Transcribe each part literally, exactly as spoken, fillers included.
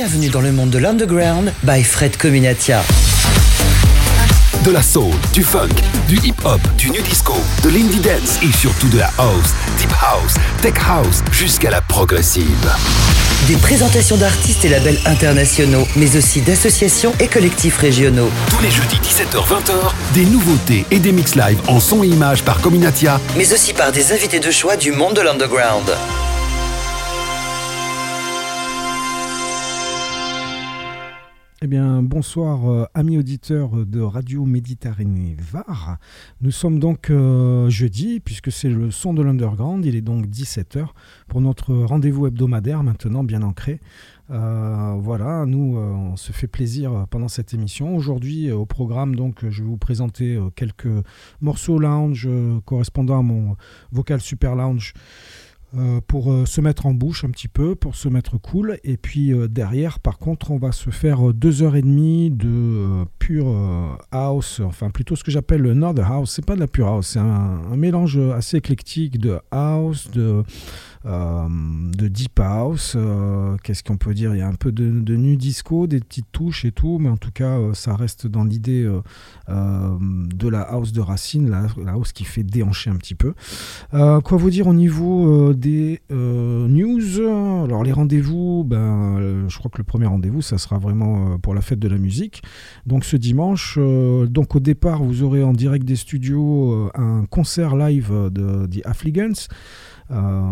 Bienvenue dans le monde de l'Underground by Fred Cominatia. De la soul, du funk, du hip-hop, du new disco, de l'indie dance et surtout de la house, deep house, tech house, jusqu'à la progressive. Des présentations d'artistes et labels internationaux, mais aussi d'associations et collectifs régionaux. Tous les jeudis dix-sept heures vingt heures, des nouveautés et des mix live en son et images par Cominatia, mais aussi par des invités de choix du monde de l'Underground. Eh bien, bonsoir euh, amis auditeurs de Radio Méditerranée V A R. Nous sommes donc euh, jeudi, puisque c'est le son de l'Underground. Il est donc dix-sept heures pour notre rendez-vous hebdomadaire, maintenant bien ancré. Euh, voilà, nous, euh, on se fait plaisir pendant cette émission. Aujourd'hui, euh, au programme, donc, je vais vous présenter euh, quelques morceaux lounge euh, correspondant à mon vocal super lounge. Euh, pour euh, se mettre en bouche un petit peu, pour se mettre cool. Et puis euh, derrière, par contre, on va se faire euh, deux heures et demie de euh, pure euh, house, enfin plutôt ce que j'appelle le Northern House. C'est pas de la pure house, c'est un, un mélange assez éclectique de house, de, euh, de deep house. Euh, qu'est-ce qu'on peut dire ? Il y a un peu de, de nu disco, des petites touches et tout, mais en tout cas, euh, ça reste dans l'idée euh, euh, de la house de racine, la, la house qui fait déhancher un petit peu. Euh, quoi vous dire au niveau euh, des euh, news. Alors les rendez-vous, ben, euh, je crois que le premier rendez-vous, ça sera vraiment euh, pour la fête de la musique. Donc ce dimanche, euh, donc au départ, vous aurez en direct des studios euh, un concert live de The Affligans. Euh,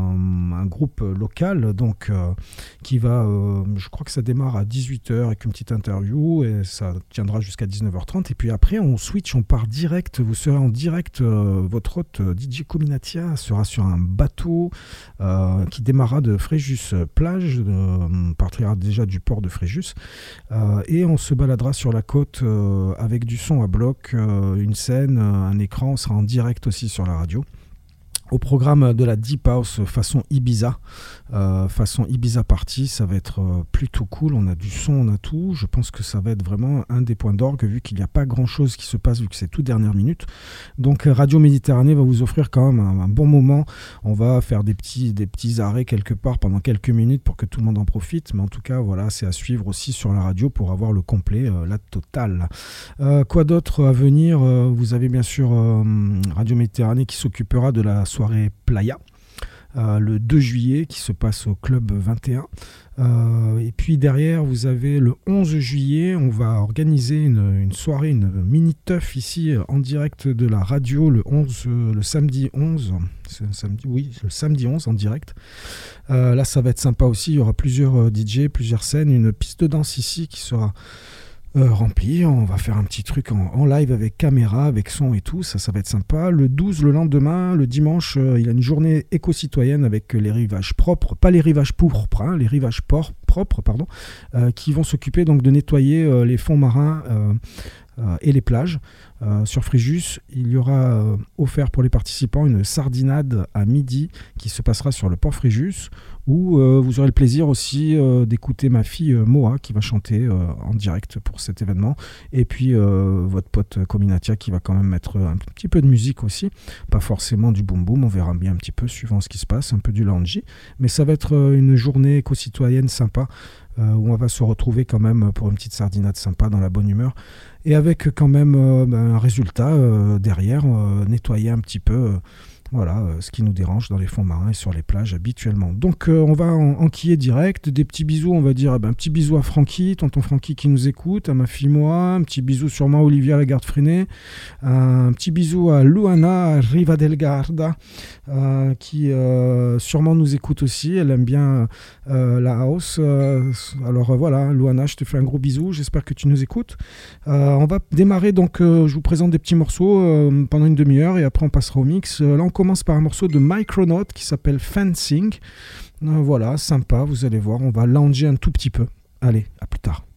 un groupe local donc euh, qui va, euh, je crois que ça démarre à dix-huit heures avec une petite interview et ça tiendra jusqu'à dix-neuf heures trente et puis après on switch, on part direct, vous serez en direct, euh, votre hôte euh, D J Cominatia sera sur un bateau euh, qui démarrera de Fréjus plage, euh, partira déjà du port de Fréjus euh, et on se baladera sur la côte euh, avec du son à bloc, euh, une scène, un écran, on sera en direct aussi sur la radio. Au programme de la Deep House façon Ibiza, euh, façon Ibiza Party, ça va être euh, plutôt cool, on a du son, on a tout, je pense que ça va être vraiment un des points d'orgue vu qu'il n'y a pas grand chose qui se passe vu que c'est toute dernière minute. Donc Radio Méditerranée va vous offrir quand même un, un bon moment, on va faire des petits, des petits arrêts quelque part pendant quelques minutes pour que tout le monde en profite, mais en tout cas voilà, c'est à suivre aussi sur la radio pour avoir le complet, euh, la totale. Euh, quoi d'autre à venir ? euh, Vous avez bien sûr euh, Radio Méditerranée qui s'occupera de la soirée Playa euh, le deux juillet qui se passe au Club vingt et un euh, et puis derrière vous avez le onze juillet, on va organiser une, une soirée, une mini teuf ici en direct de la radio le onze, euh, le samedi onze, c'est un samedi, oui, le samedi onze en direct. Euh, là ça va être sympa aussi, il y aura plusieurs euh, D J, plusieurs scènes, une piste de danse ici qui sera Euh, rempli, on va faire un petit truc en, en live avec caméra, avec son et tout, ça, ça va être sympa. Le douze, le lendemain, le dimanche, euh, il y a une journée éco-citoyenne avec les rivages propres, pas les rivages pourpres, hein, les rivages por- propres, pardon, euh, qui vont s'occuper donc de nettoyer euh, les fonds marins euh, euh, et les plages. Euh, sur Fréjus, il y aura euh, offert pour les participants une sardinade à midi qui se passera sur le port Fréjus, où euh, vous aurez le plaisir aussi euh, d'écouter ma fille euh, Moa qui va chanter euh, en direct pour cet événement, et puis euh, votre pote Cominatia qui va quand même mettre un petit peu de musique aussi, pas forcément du boom boom, on verra bien un petit peu suivant ce qui se passe, un peu du loungy, mais ça va être euh, une journée éco-citoyenne sympa euh, où on va se retrouver quand même pour une petite sardinade sympa dans la bonne humeur et avec quand même euh, ben, un résultat euh, derrière, euh, nettoyer un petit peu euh, voilà, euh, ce qui nous dérange dans les fonds marins et sur les plages habituellement. Donc euh, on va en, enquiller direct, des petits bisous, on va dire eh ben, un petit bisou à Francky, tonton Francky qui nous écoute, à ma fille moi, un petit bisou sûrement à Olivia Lagarde-Freinet, un petit bisou à Luana Riva del Garda euh, qui euh, sûrement nous écoute aussi, elle aime bien euh, la house, euh, alors euh, voilà Luana, je te fais un gros bisou, j'espère que tu nous écoutes. Euh, on va démarrer donc, euh, je vous présente des petits morceaux euh, pendant une demi-heure et après on passera au mix. Euh, là on commence par un morceau de Micronaut qui s'appelle Fencing. Euh, voilà, sympa, vous allez voir, on va lounger un tout petit peu. Allez, à plus tard.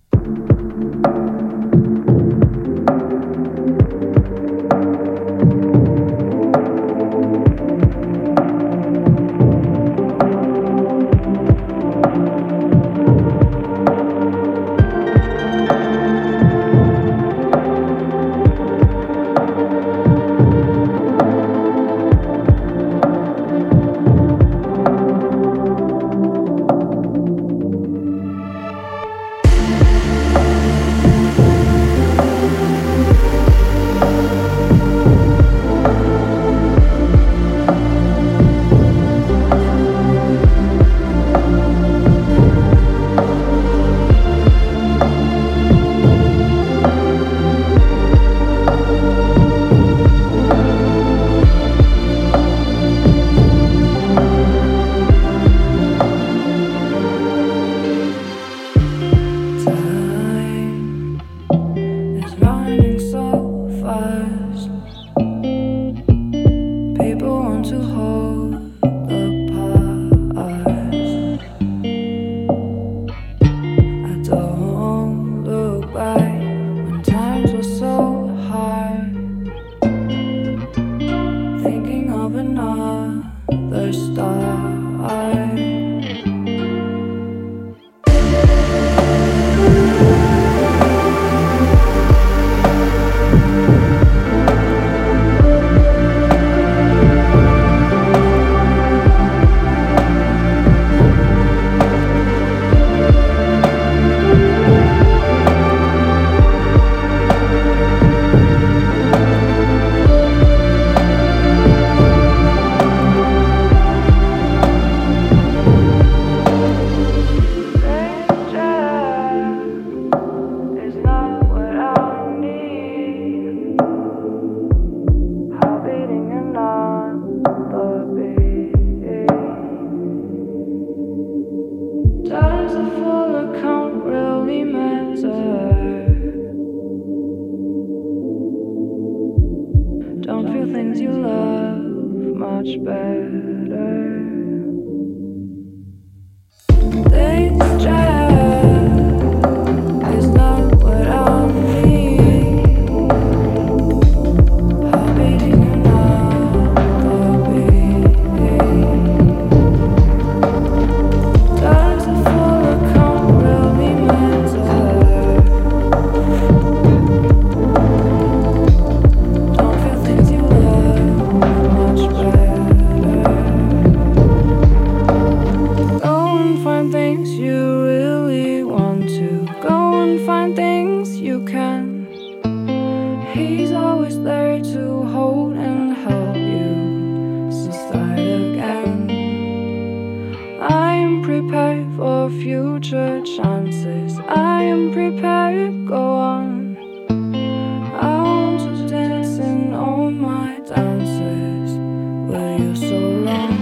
for future chances. I am prepared, go on. I want to dance in all my dances with you so long.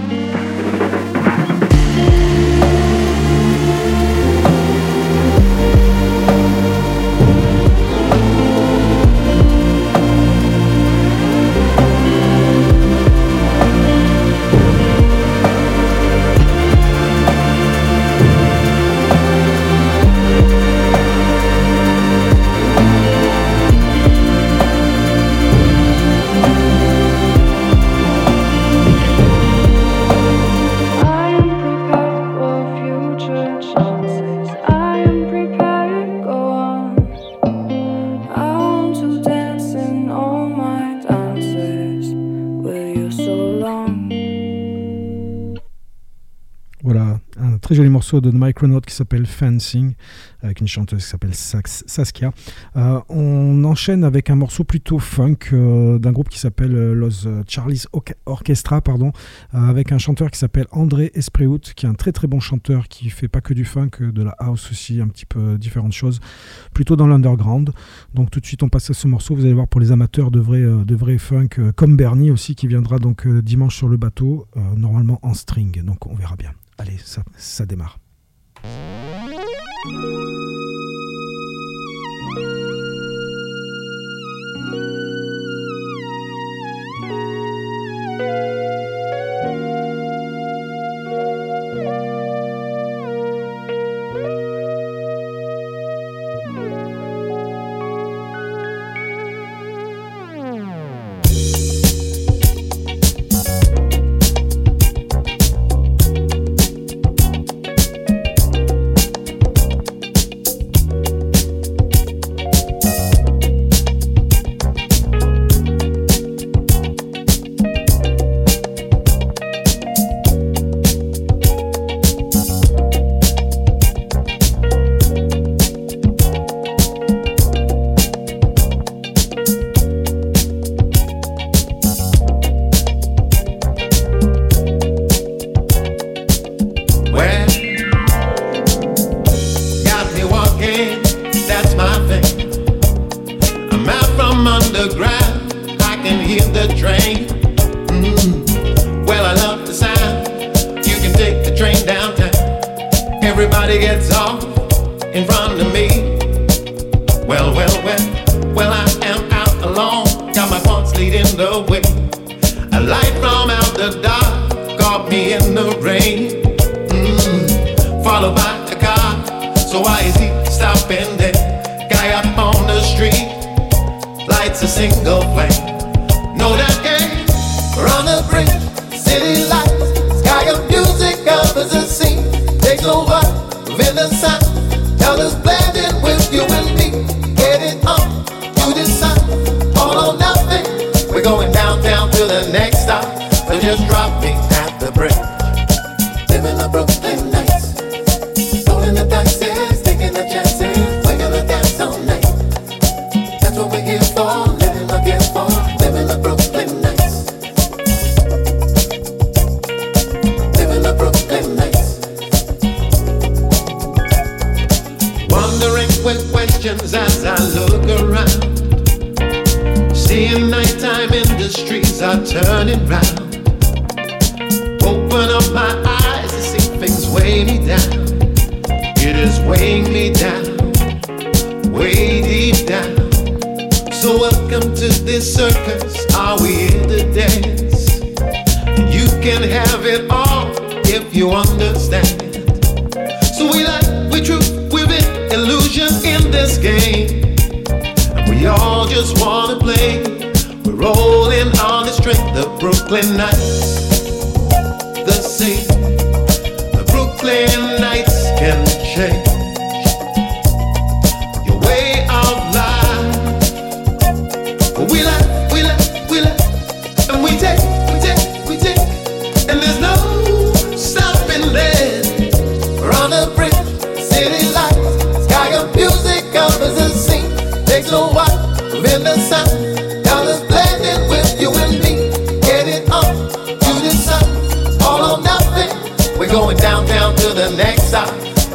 Très joli morceau de Micronaut qui s'appelle Fencing, avec une chanteuse qui s'appelle Saskia. Euh, on enchaîne avec un morceau plutôt funk euh, d'un groupe qui s'appelle euh, Los Charlies Orchestra, pardon, euh, avec un chanteur qui s'appelle André Espreut, qui est un très très bon chanteur qui fait pas que du funk, de la house aussi, un petit peu différentes choses, plutôt dans l'underground. Donc tout de suite on passe à ce morceau, vous allez voir, pour les amateurs de vrai, euh, de vrai funk, euh, comme Bernie aussi, qui viendra donc euh, dimanche sur le bateau, euh, normalement en string, donc on verra bien. Allez, ça, ça démarre.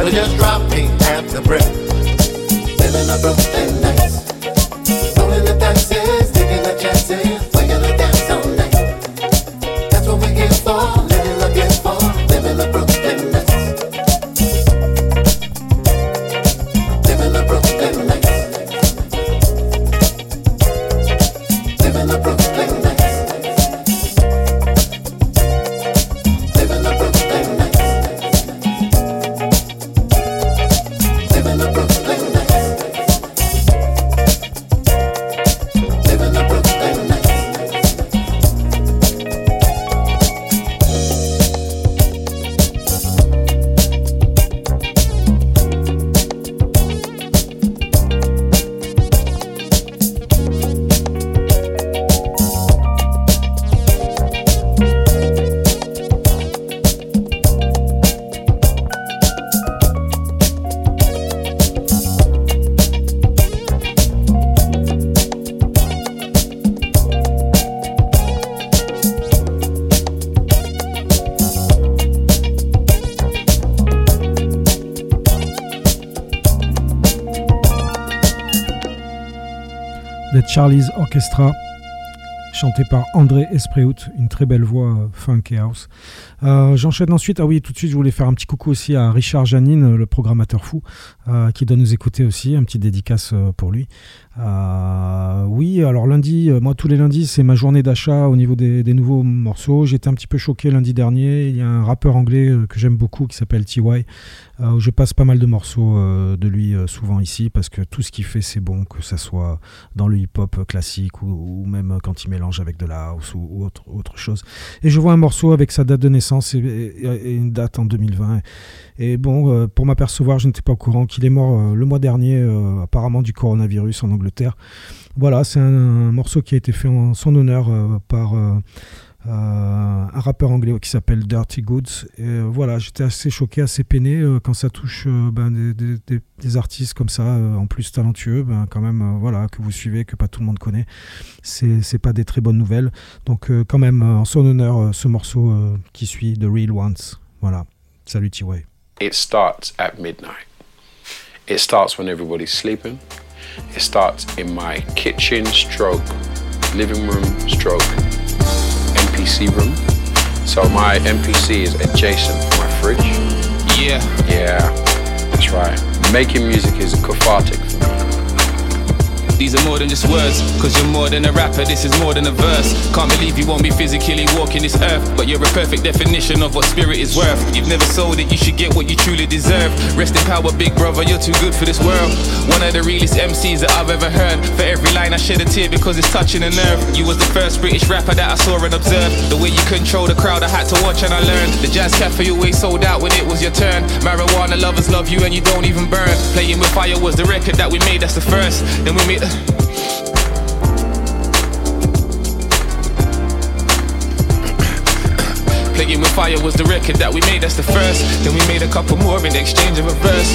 and it just dropped me at the breath. Living a Brooklyn nights, rolling the dice, taking the chances, waking the dance all night. That's what we're here for, living the gift for, living the Brooklyn nights, living the Brooklyn nights, living the Brooklyn nights. Charlie's Orchestra, chanté par André Esprehout, une très belle voix euh, funk et house. Euh, J'enchaîne ensuite, ah oui, tout de suite, je voulais faire un petit coucou aussi à Richard Janine, le programmateur fou, euh, qui doit nous écouter aussi, un petit dédicace euh, pour lui. Euh, oui, alors lundi, euh, moi tous les lundis, c'est ma journée d'achat au niveau des, des nouveaux morceaux. J'étais un petit peu choqué lundi dernier. Il y a un rappeur anglais euh, que j'aime beaucoup qui s'appelle T Y, euh, où je passe pas mal de morceaux euh, de lui euh, souvent ici, parce que tout ce qu'il fait, c'est bon, que ça soit dans le hip-hop classique ou, ou même quand il mélange avec de la house ou, ou autre, autre chose. Et je vois un morceau avec sa date de naissance et, et, et une date en deux mille vingt. Et bon, euh, pour m'apercevoir, je n'étais pas au courant qu'il est mort euh, le mois dernier, euh, apparemment du coronavirus en Angleterre. Voilà, c'est un, un morceau qui a été fait en son honneur euh, par euh, euh, un rappeur anglais qui s'appelle Dirty Goods. Et euh, voilà, j'étais assez choqué, assez peiné euh, quand ça touche euh, ben, des, des, des, des artistes comme ça, euh, en plus talentueux, ben, quand même, euh, voilà, que vous suivez, que pas tout le monde connaît. C'est, c'est pas des très bonnes nouvelles. Donc euh, quand même, euh, en son honneur, euh, ce morceau euh, qui suit, The Real Ones. Voilà, salut T Y. It starts at midnight. It starts when everybody's sleeping. It starts in my kitchen stroke, living room stroke, M P C room. So my M P C is adjacent to my fridge. Yeah. Yeah, that's right. Making music is cathartic for me. These are more than just words, cause you're more than a rapper, this is more than a verse. Can't believe you won't be physically walking this earth, but you're a perfect definition of what spirit is worth. You've never sold it, you should get what you truly deserve. Rest in power, big brother, you're too good for this world. One of the realest M Cs that I've ever heard. For every line I shed a tear because it's touching a nerve. You was the first British rapper that I saw and observed. The way you control the crowd, I had to watch and I learned. The Jazz Cafe always sold out when it was your turn. Marijuana lovers love you and you don't even burn. Playing with Fire was the record that we made, that's the first. Then we made Playing with Fire was the record that we made, that's the first. Then we made a couple more in exchange of a verse.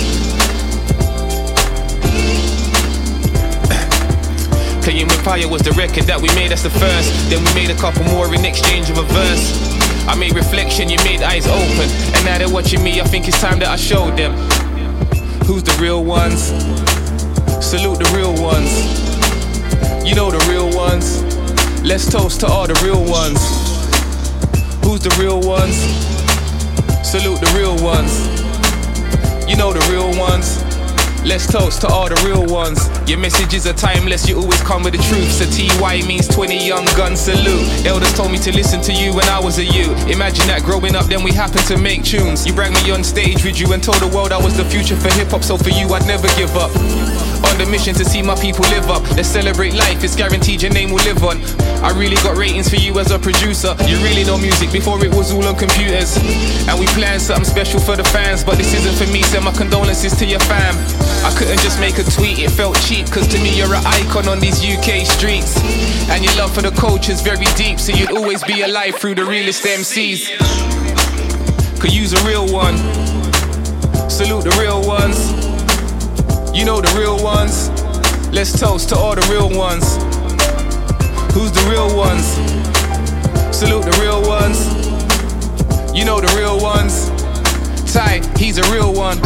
Playing with Fire was the record that we made, that's the first. Then we made a couple more in exchange of a verse. I made Reflection, you made Eyes Open. And now they're watching me, I think it's time that I showed them who's the real ones. Salute the real ones. You know the real ones. Let's toast to all the real ones. Who's the real ones? Salute the real ones. You know the real ones. Let's toast to all the real ones. Your messages are timeless, you always come with the truth. So T Y means twenty young guns, salute. Elders told me to listen to you when I was a youth. Imagine that growing up, then we happened to make tunes. You brought me on stage with you and told the world I was the future for hip-hop. So for you, I'd never give up. On the mission to see my people live up. Let's celebrate life, it's guaranteed your name will live on. I really got ratings for you as a producer. You really know music before it was all on computers. And we planned something special for the fans, but this isn't for me, send my condolences to your fam. I couldn't just make a tweet, it felt cheap, cause to me you're an icon on these U K streets. And your love for the culture's very deep, so you'd always be alive through the realest M Cs. Could use a real one. Salute the real ones. You know the real ones. Let's toast to all the real ones. Who's the real ones? Salute the real ones. You know the real ones. Ty, he's a real one.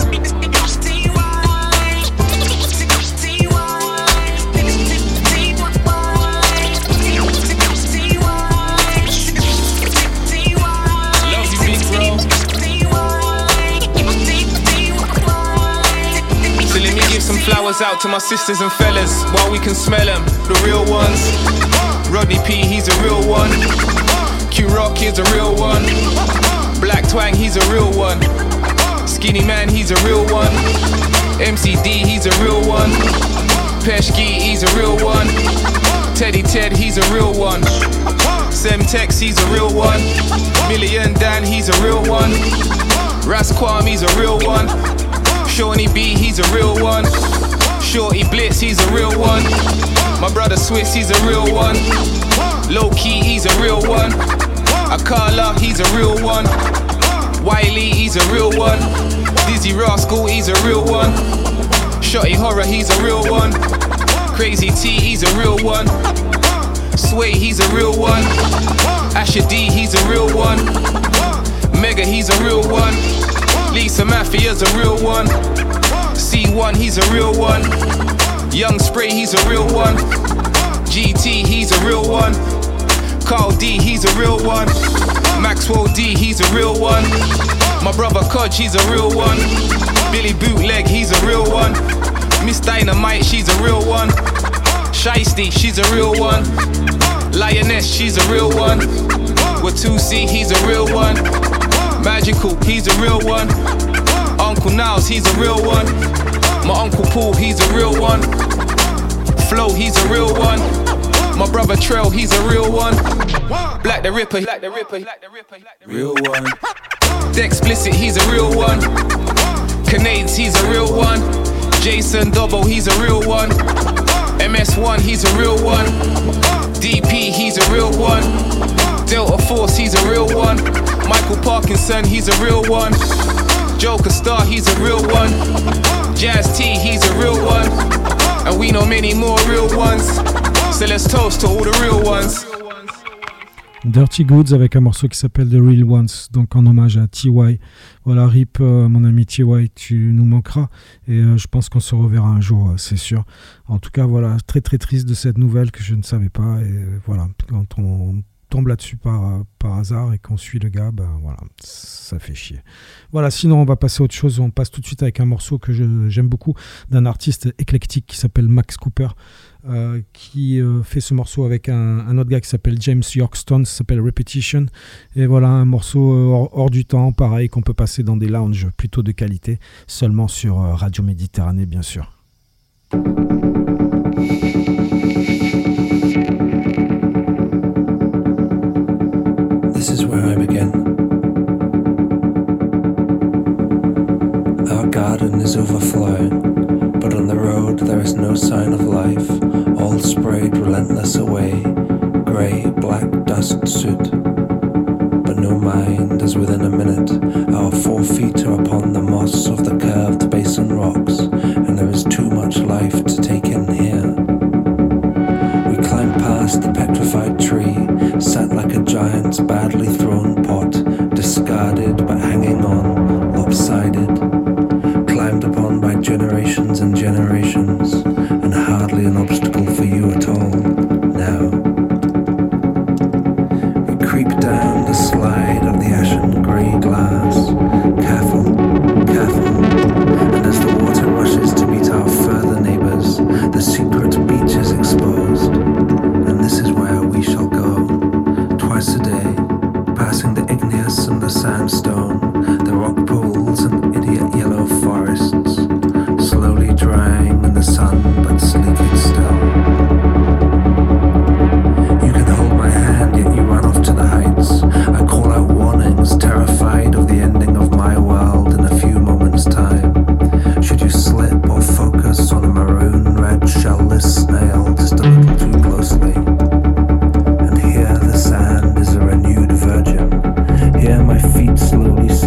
Some flowers out to my sisters and fellas while we can smell them, the real ones. Rodney P, he's a real one. Q Rock, he's a real one. Black Twang, he's a real one. Skinny Man, he's a real one. M C D, he's a real one. Peshki, he's a real one. Teddy Ted, he's a real one. Semtex, he's a real one. Million Dan, he's a real one. Rasquam, he's a real one. Shawnee B, he's a real one. Shorty Blitz, he's a real one. My brother Swiss, he's a real one. Low Key, he's a real one. Akala, he's a real one. Wiley, he's a real one. Dizzy Rascal, he's a real one. Shotty Horror, he's a real one. Crazy T, he's a real one. Sway, he's a real one. Asher D, he's a real one. Mega, he's a real one. Lisa Mafia's a real one. C one, he's a real one. Young Spray, he's a real one. G T, he's a real one. Carl D, he's a real one. Maxwell D, he's a real one. My brother Kodge, he's a real one. Billy Bootleg, he's a real one. Miss Dynamite, she's a real one. Shiesty, she's a real one. Lioness, she's a real one. Watusi, he's a real one. Magical, he's a real one. Uncle Niles, he's a real one. My Uncle Paul, he's a real one. Flo, he's a real one. My brother Trell, he's a real one. Black the Ripper, Black the Ripper, Black the Ripper, real one. Dexplicit, he's a real one. Canades, he's a real one. Jason Dobbo, he's a real one. M S one, he's a real one. D P, he's a real one. Delta Force, he's a real one. Michael Parkinson, he's a real one. Joker Star, he's a real one. Jazz T, he's a real one. And we know many more real ones. So let's toast to all the real ones. Dirty Goods avec un morceau qui s'appelle The Real Ones, donc en hommage à T Y. Voilà, Rip, euh, mon ami T Y, tu nous manqueras et euh, je pense qu'on se reverra un jour, euh, c'est sûr. En tout cas, voilà, très très triste de cette nouvelle que je ne savais pas et euh, voilà, quand on tombe là-dessus par, par hasard et qu'on suit le gars, ben voilà, ça fait chier. Voilà, sinon on va passer à autre chose, on passe tout de suite avec un morceau que je, j'aime beaucoup d'un artiste éclectique qui s'appelle Max Cooper. Euh, qui euh, fait ce morceau avec un, un autre gars qui s'appelle James Yorkston, ça s'appelle Repetition, et voilà un morceau euh, hors, hors du temps, pareil qu'on peut passer dans des lounges plutôt de qualité, seulement sur euh, Radio Méditerranée bien sûr. This is where I begin. Our garden is overflowing, but on the road there is no sign of life, all sprayed relentless away, grey, black dust soot. But no mind as within a minute our four feet are upon the moss of the curved basin rocks, and there is too much life to take in here. We climb past the petrified tree, set like a giant's badly thrown pot, discarded but hanging on, lopsided, climbed upon by generations and generations, and hardly an obstacle for you at all, now. We creep down the slide of the ashen grey glass, careful, careful, and as the water rushes to meet our further neighbours, the secret beach is exposed, and this is where we shall go, twice a day, passing the igneous and the sandstone, the rock pools and idiot yellow forests, slowly drying in the sun but sleeping still. You can hold my hand yet you run off to the heights. I call out warnings, terrified of the ending of my world in a few moments' time. Should you slip or focus on a maroon red shell-less snail just a little too closely. And here the sand is a renewed virgin. Here my feet slowly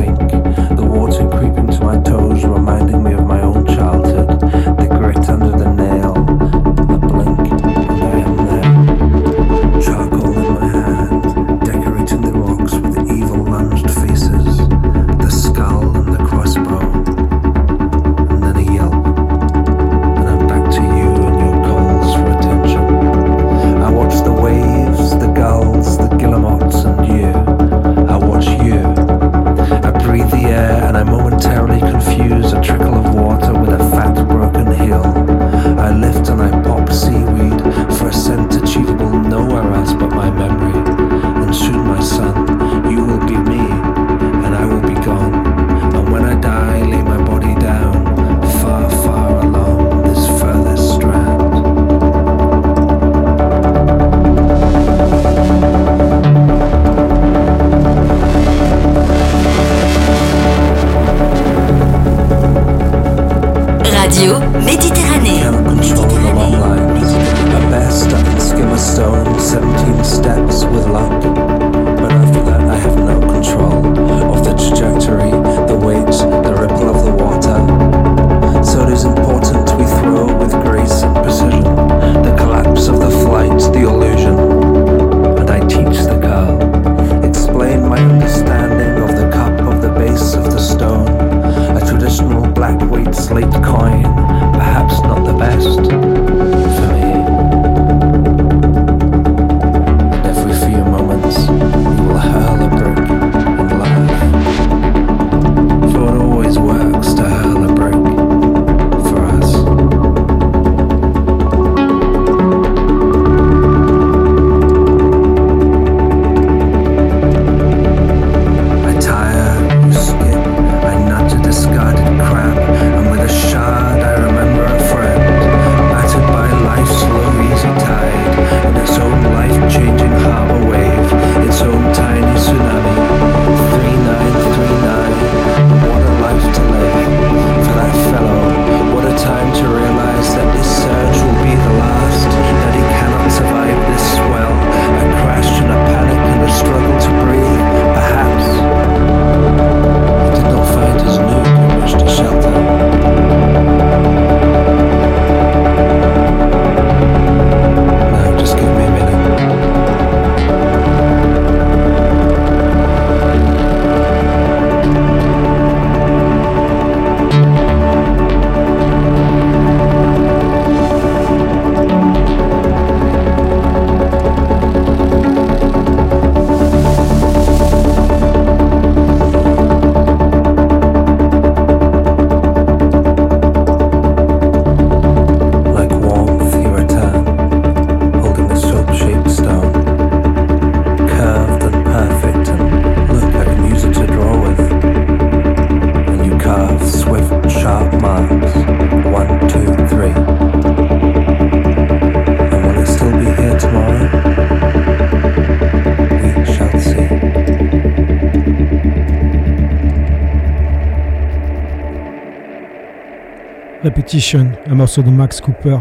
Repetition, un morceau de Max Cooper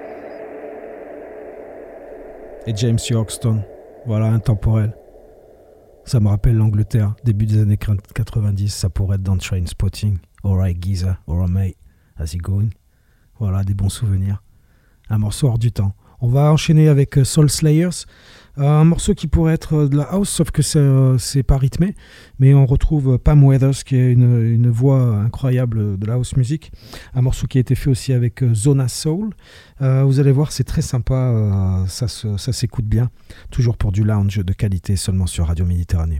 et James Yorkston. Voilà, intemporel. Ça me rappelle l'Angleterre, début des années quatre-vingt-dix. Ça pourrait être dans Trainspotting. Alright, Giza, alright, mate, how's it going? Voilà, des bons souvenirs. Un morceau hors du temps. On va enchaîner avec Soul Slayers. Un morceau qui pourrait être de la house, sauf que c'est, euh, c'est pas rythmé. Mais on retrouve Pam Weathers, qui est une, une voix incroyable de la house music. Un morceau qui a été fait aussi avec Zona Soul. Euh, vous allez voir, c'est très sympa. Euh, ça, se, ça s'écoute bien. Toujours pour du lounge de qualité, seulement sur Radio Méditerranée.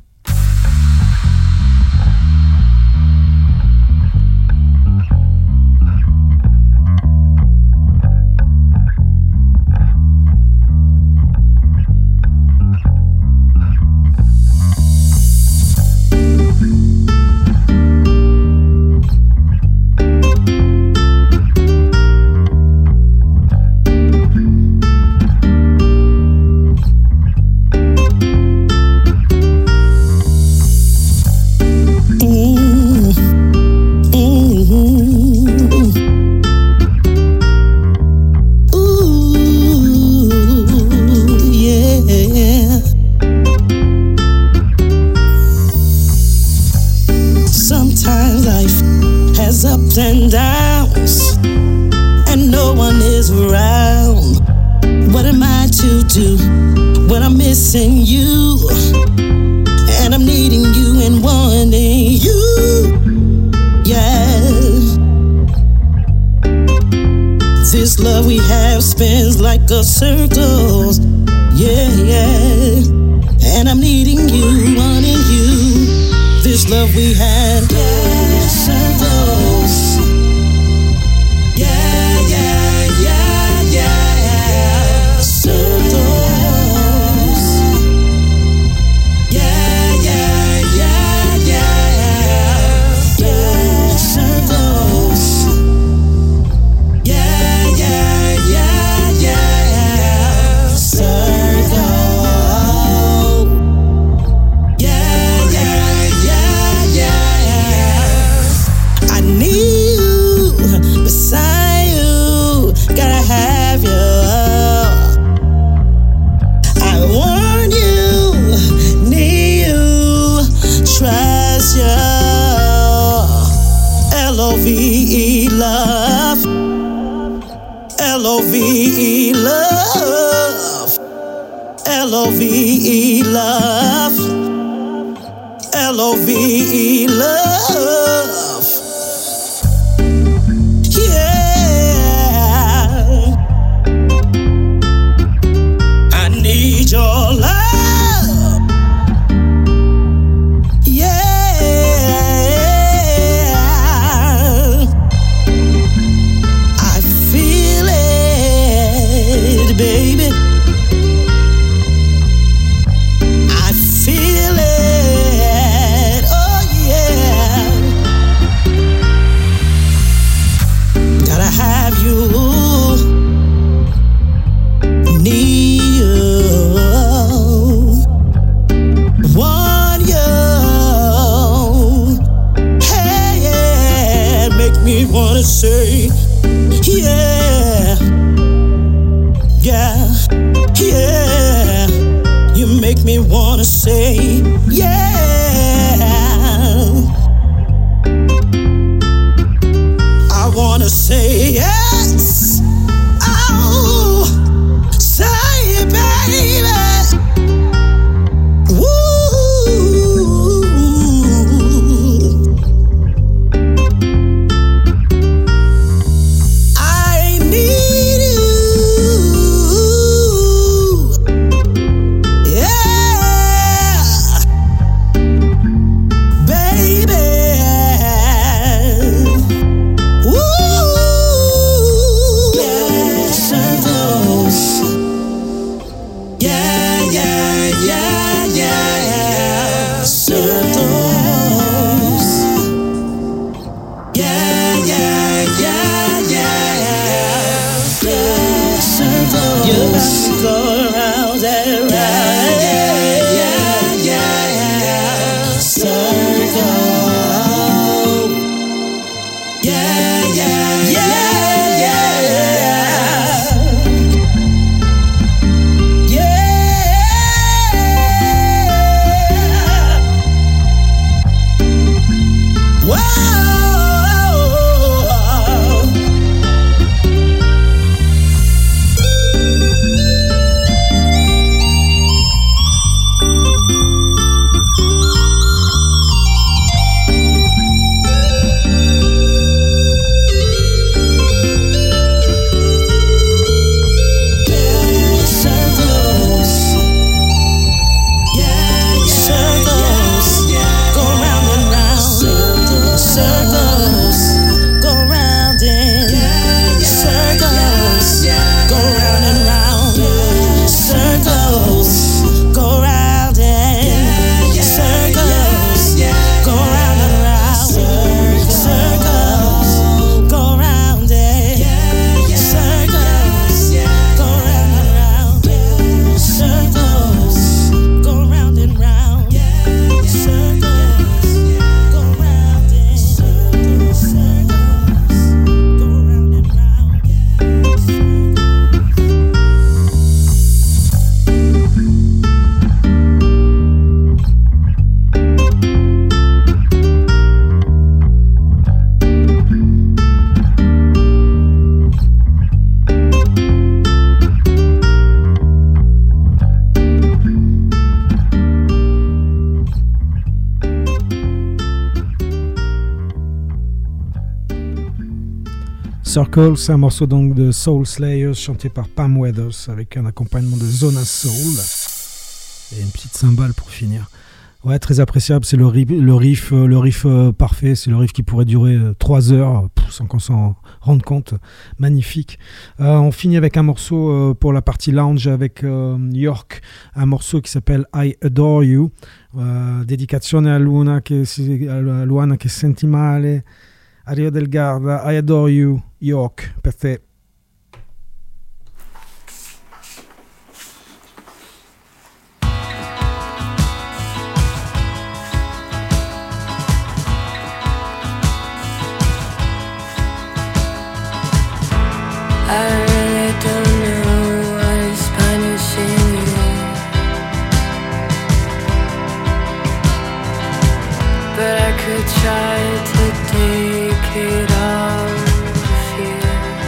And downs, and no one is around. What am I to do when I'm missing you, and I'm needing you and wanting you? Yeah, this love we have spins like a circle. Yeah, yeah, and I'm needing you, wanting you. This love we have, yeah, circles. Yeah, yeah, yeah, yeah, circles. Yeah, yeah, yeah, yeah, yeah, circles. Yeah, yeah, yeah, yeah, circles. Yeah, yeah, yeah, yeah. I need you beside you, gotta have you. I want you, need you, trust you. L O V E love, L O V E love, L O V E love, L O V E love. Need your love, yeah. I feel it, baby. I feel it, oh yeah. Gotta have you, need wanna say, yeah, yeah, yeah. You make me wanna say, yeah. I wanna say yes. Oh, say it, baby. Circle, c'est un morceau donc de Soul Slayers chanté par Pam Weathers avec un accompagnement de Zona Soul et une petite cymbale pour finir. Ouais, très appréciable, c'est le riff, le riff, le riff euh, parfait, c'est le riff qui pourrait durer trois heures pff, sans qu'on s'en rende compte. Magnifique. Euh, on finit avec un morceau euh, pour la partie lounge avec euh, York, un morceau qui s'appelle I Adore You. Uh, dedicazione a Luna che si, a Luana che senti male, a Rio del Garda, I Adore You, York, per te. I really don't know what is punishing you, but I could try to take it off you.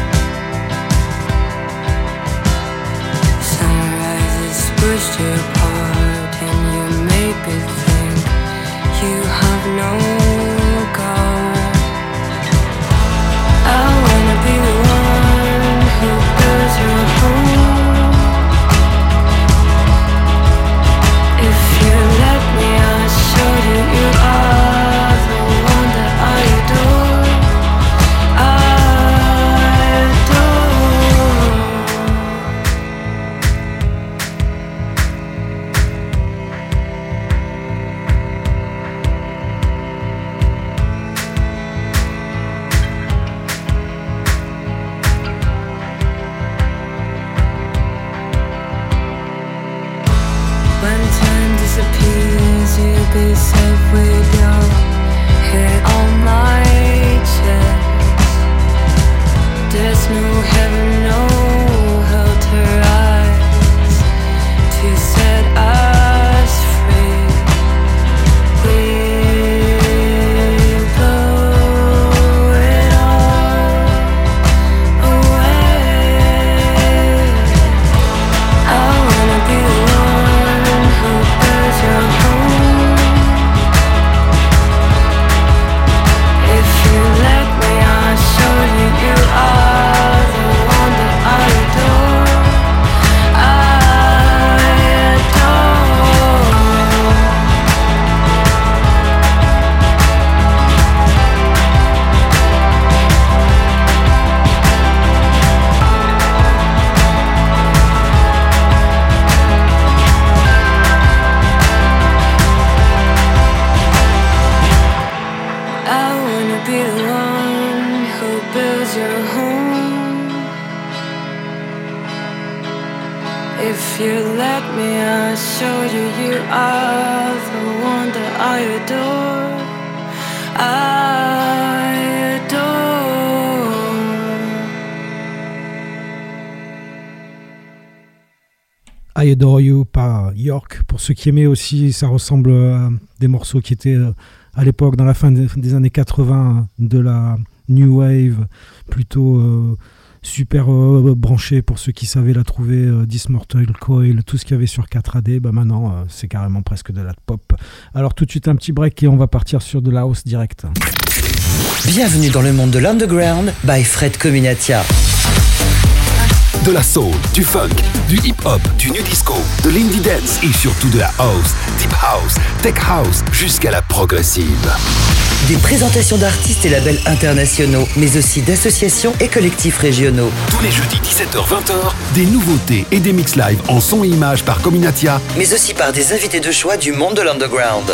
Sunrises pushed you apart and you make me think you have no God. I wanna be the one who builds your home. If you let me, I'll show you you are the one that I adore. I adore. When time disappears, you'll be safe with your head on my chest. There's no heaven, no hell to rise to set us free. We'll blow it all away. I wanna be the one who builds your home. If you let me, I'll show you you are the one that I adore. I adore. I wanna be the one who builds your home. If you let me, I'll show you you are the one that I adore. I adore. I Adore You par York. Pour ceux qui aimaient aussi, ça ressemble à des morceaux qui étaient euh, à l'époque, dans la fin des, des années quatre-vingts, de la New Wave, plutôt euh, super euh, branché pour ceux qui savaient la trouver, euh, Dismortal Coil, tout ce qu'il y avait sur quatre A D, bah maintenant euh, c'est carrément presque de la pop. Alors tout de suite un petit break et on va partir sur de la house direct. Bienvenue dans le monde de l'underground by Fred Cominatia. De la soul, du funk, du hip-hop, du new disco, de l'indie dance et surtout de la house, deep house, tech house, jusqu'à la progressive. Des présentations d'artistes et labels internationaux, mais aussi d'associations et collectifs régionaux. Tous les jeudis dix-sept heures vingt heures, des nouveautés et des mix live en son et images par Cominatia, mais aussi par des invités de choix du monde de l'underground.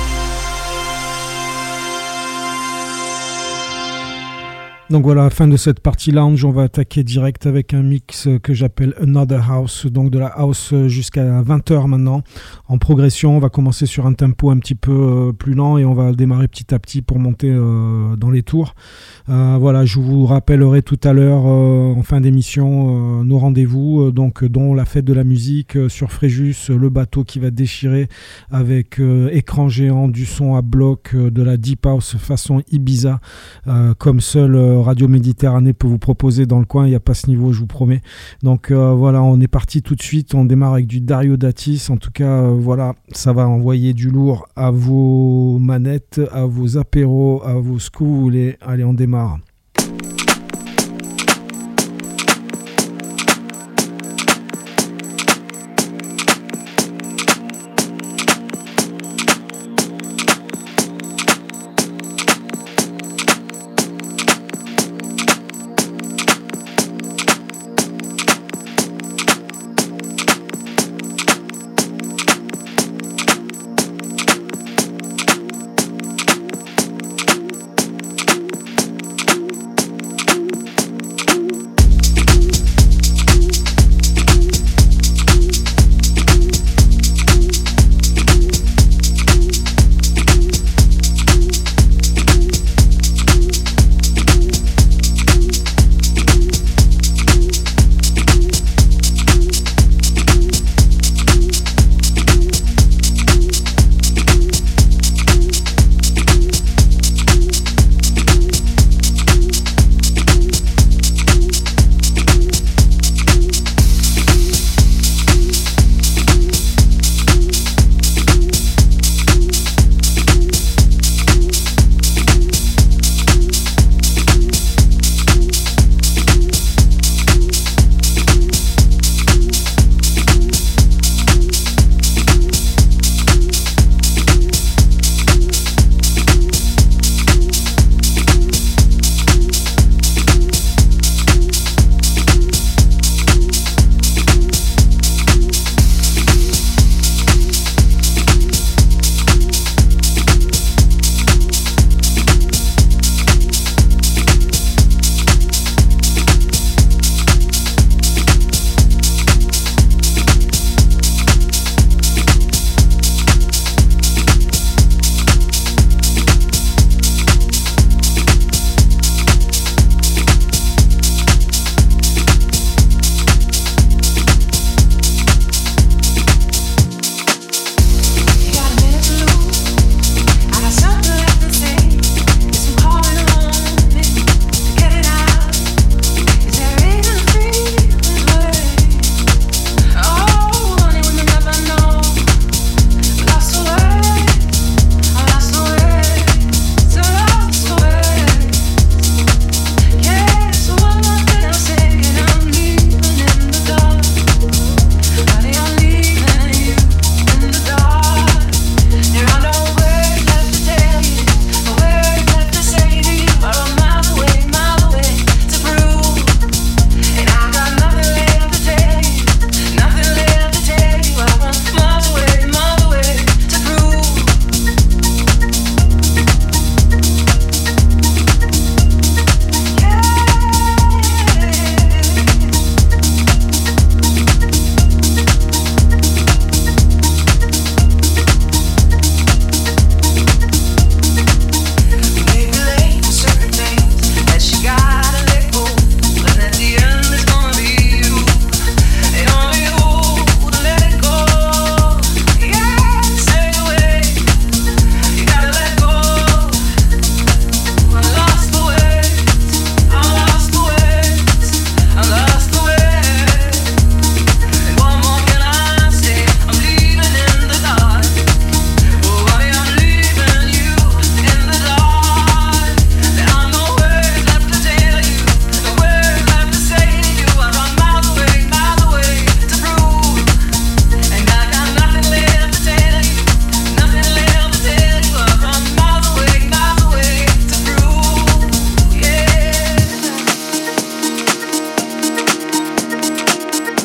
Donc voilà, fin de cette partie lounge, on va attaquer direct avec un mix que j'appelle Another House, donc de la house jusqu'à vingt heures maintenant, en progression. On va commencer sur un tempo un petit peu plus lent et on va démarrer petit à petit pour monter euh, dans les tours. Euh, voilà, je vous rappellerai tout à l'heure euh, en fin d'émission euh, nos rendez-vous, euh, donc dont la fête de la musique euh, sur Fréjus, euh, le bateau qui va déchirer avec euh, écran géant, du son à bloc, euh, de la deep house façon Ibiza, euh, comme seul euh, Radio Méditerranée peut vous proposer dans le coin. Il n'y a pas ce niveau, je vous promets. Donc euh, voilà, on est parti tout de suite. On démarre avec du Dario Datis. En tout cas, euh, voilà, ça va envoyer du lourd à vos manettes, à vos apéros, à vos ce que vous voulez. Allez, on démarre.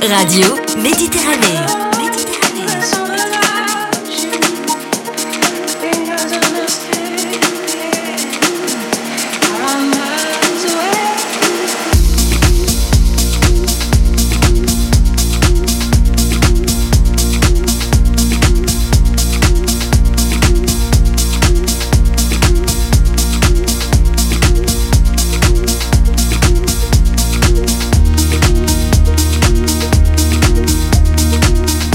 Radio Méditerranée. Thank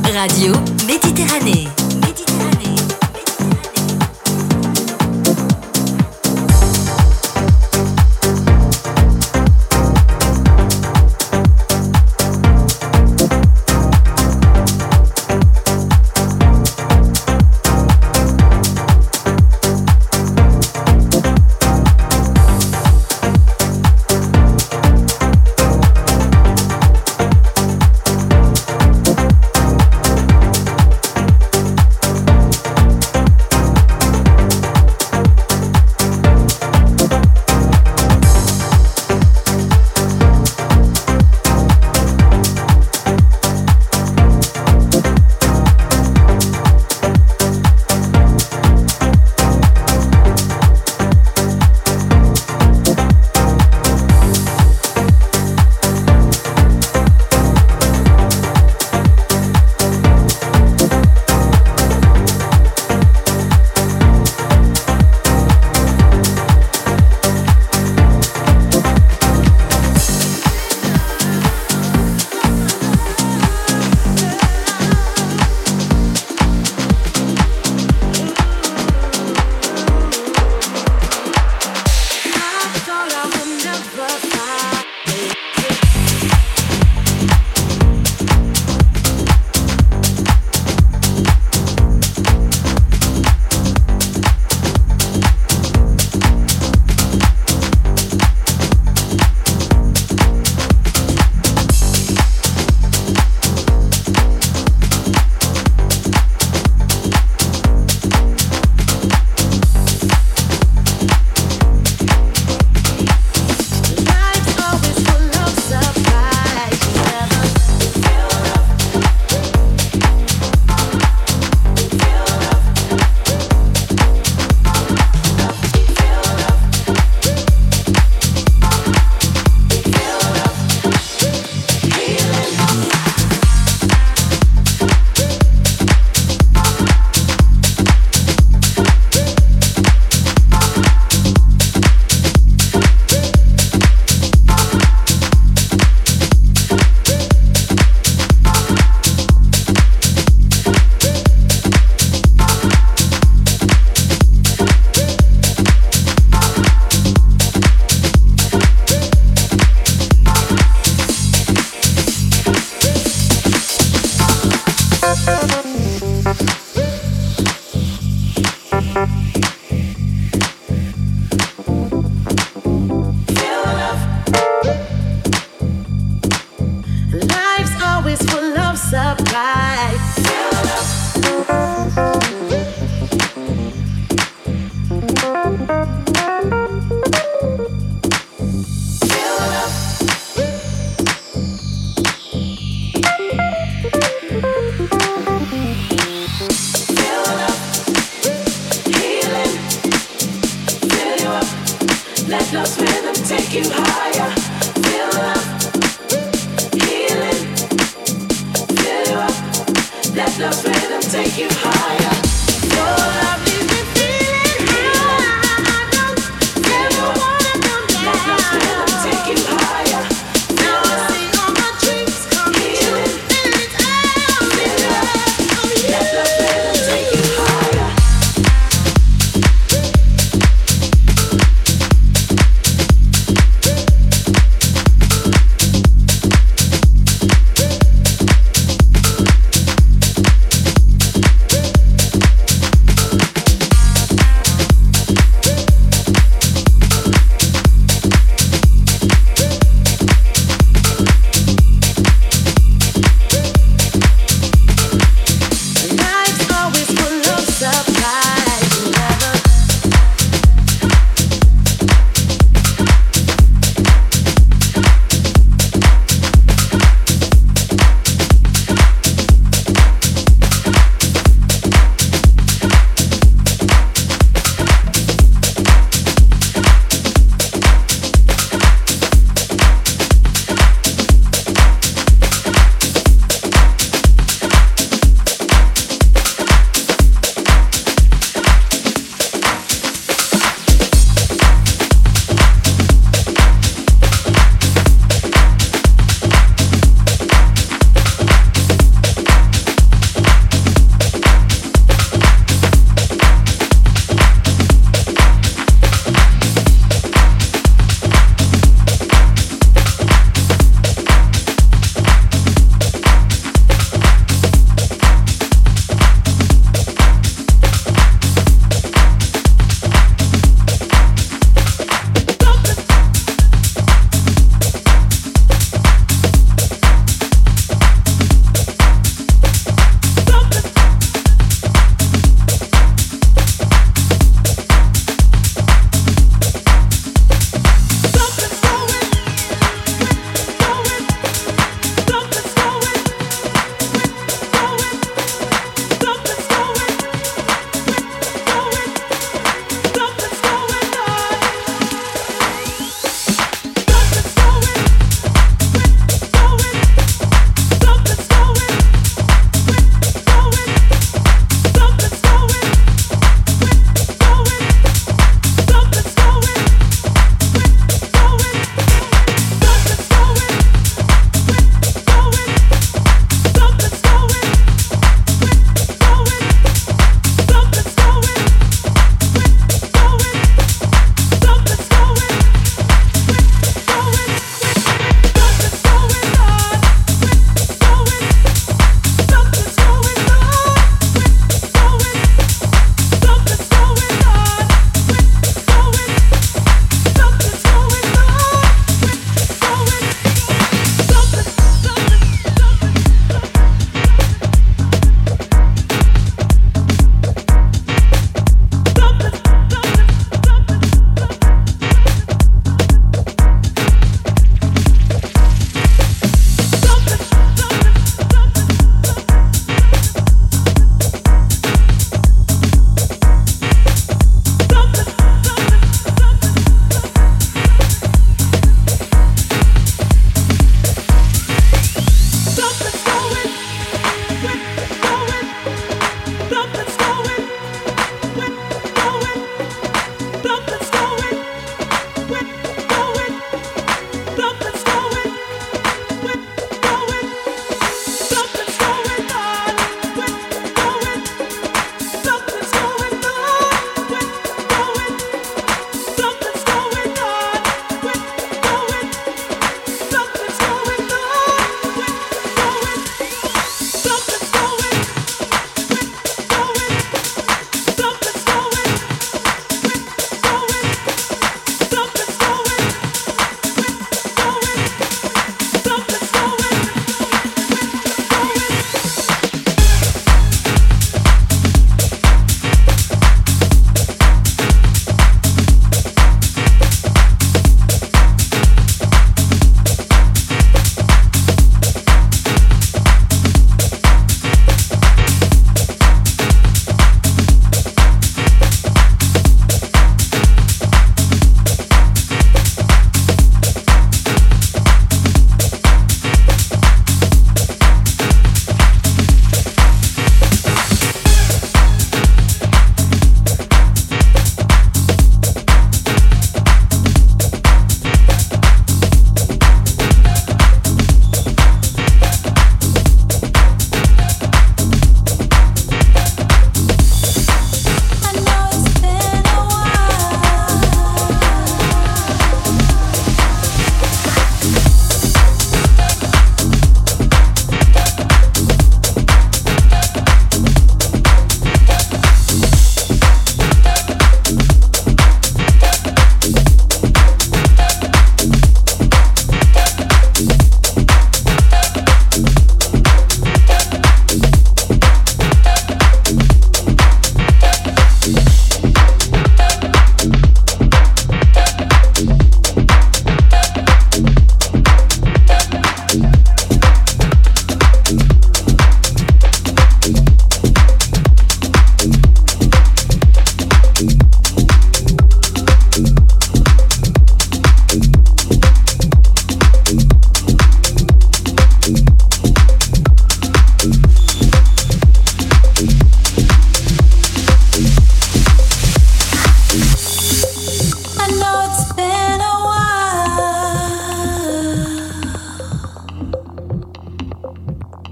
Radio Méditerranée.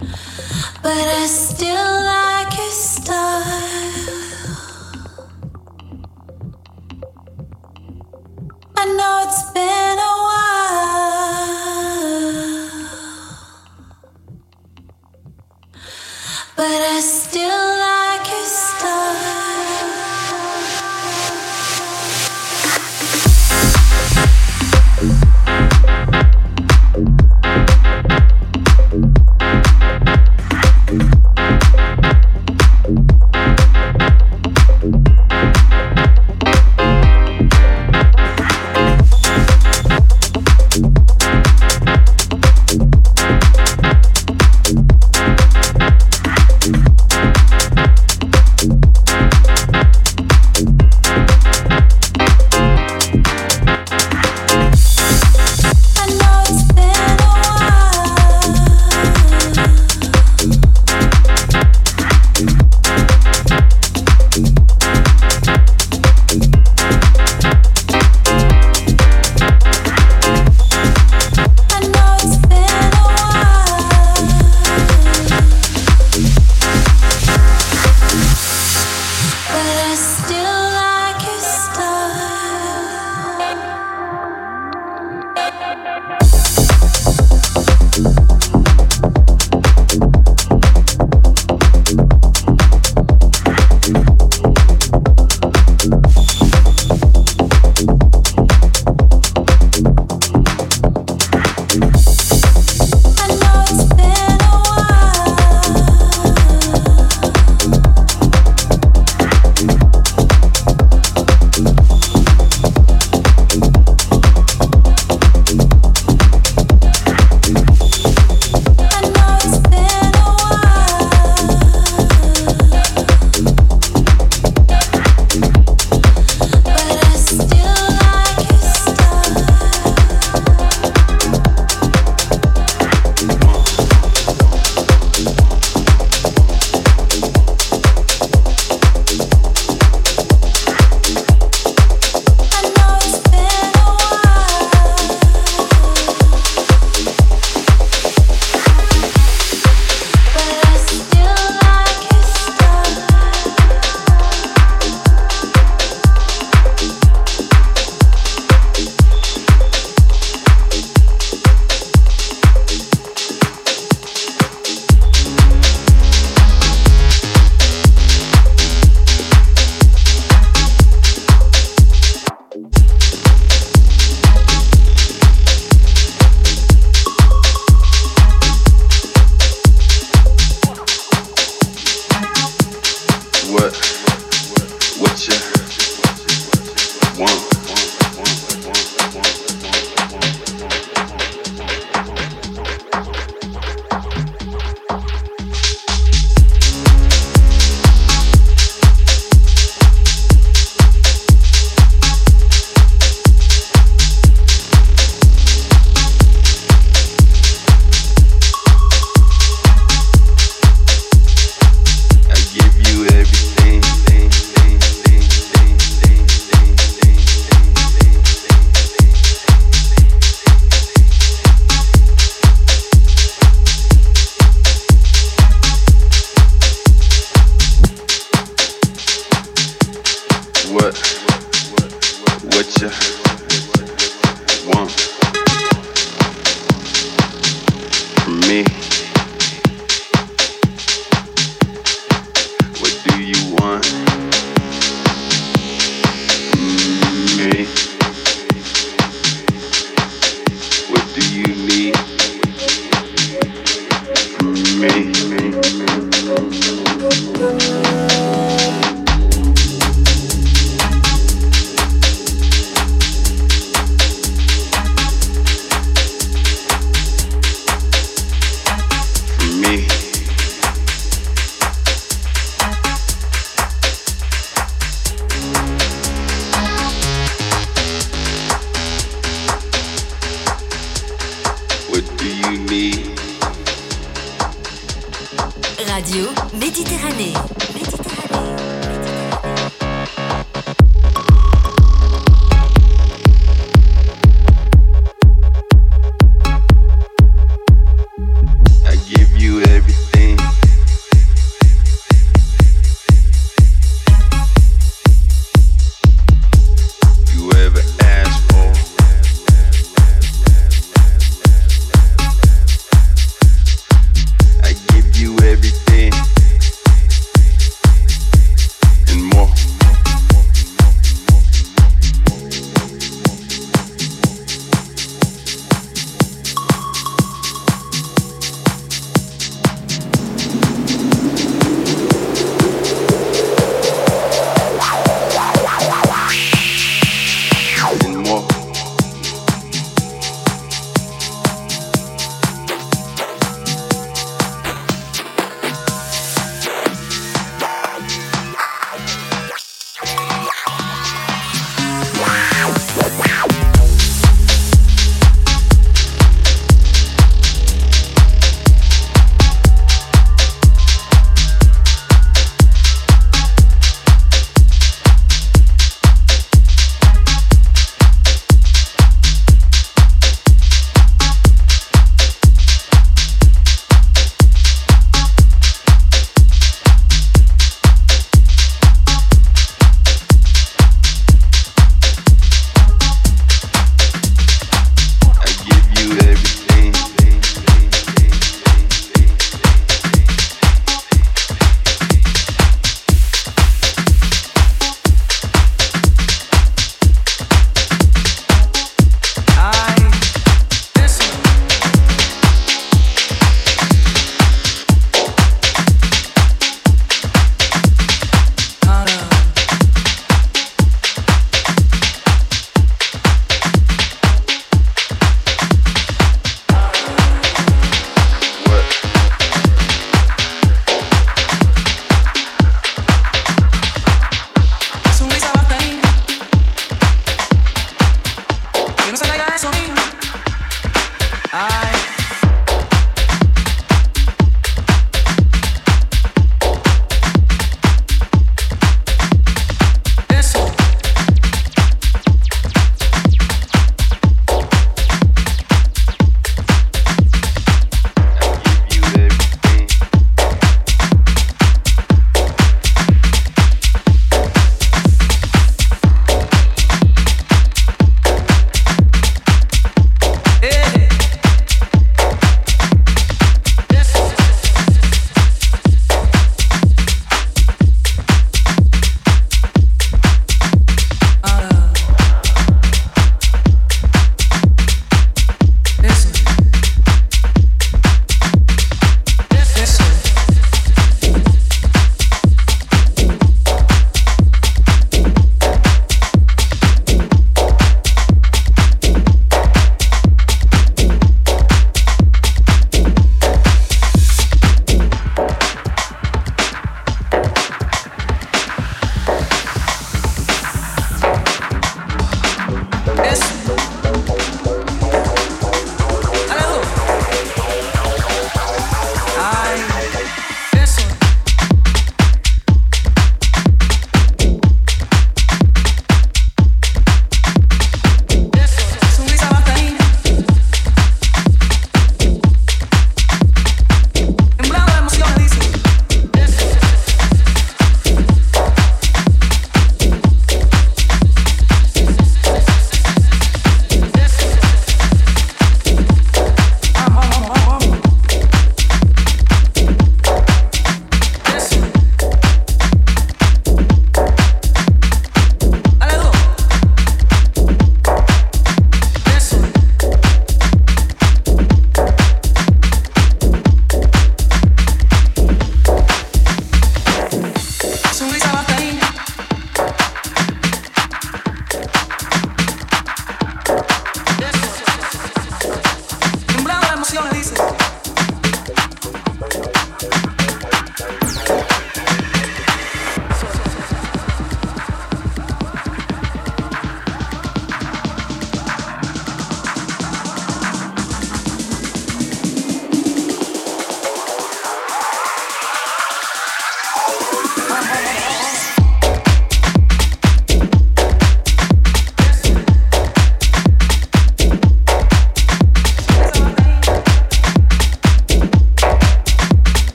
but I still like your style. I know it's been a while, but I still like your style. Radio Méditerranée. I give you everything.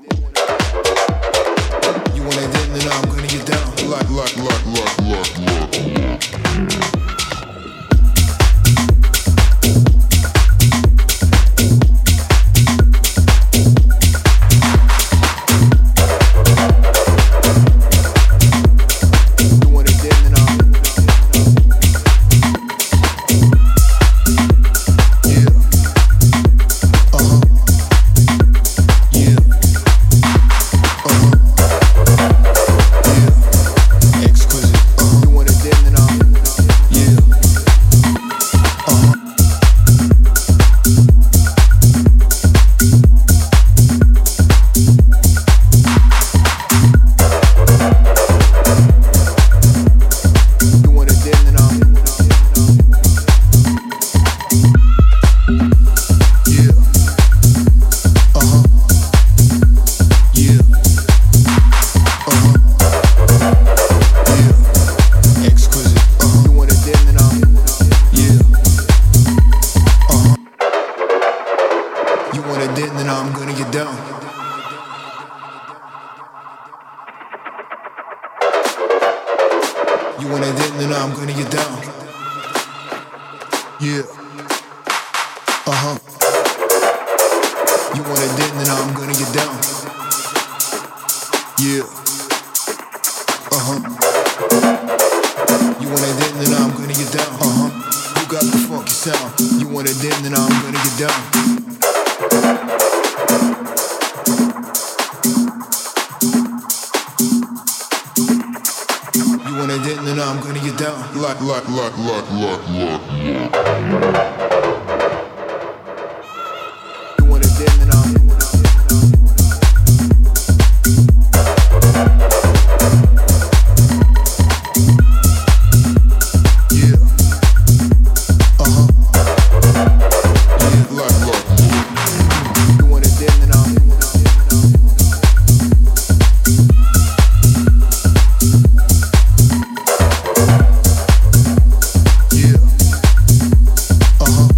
You want it then, then I'm gonna get down. Like, like, like, like, like, like. Uh-huh.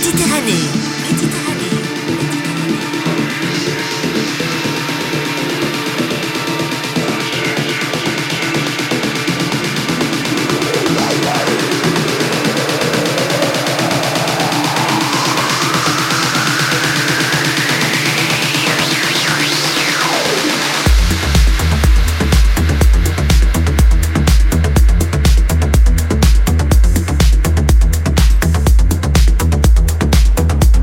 Méditerranée. Méditerranée. We'll be right back.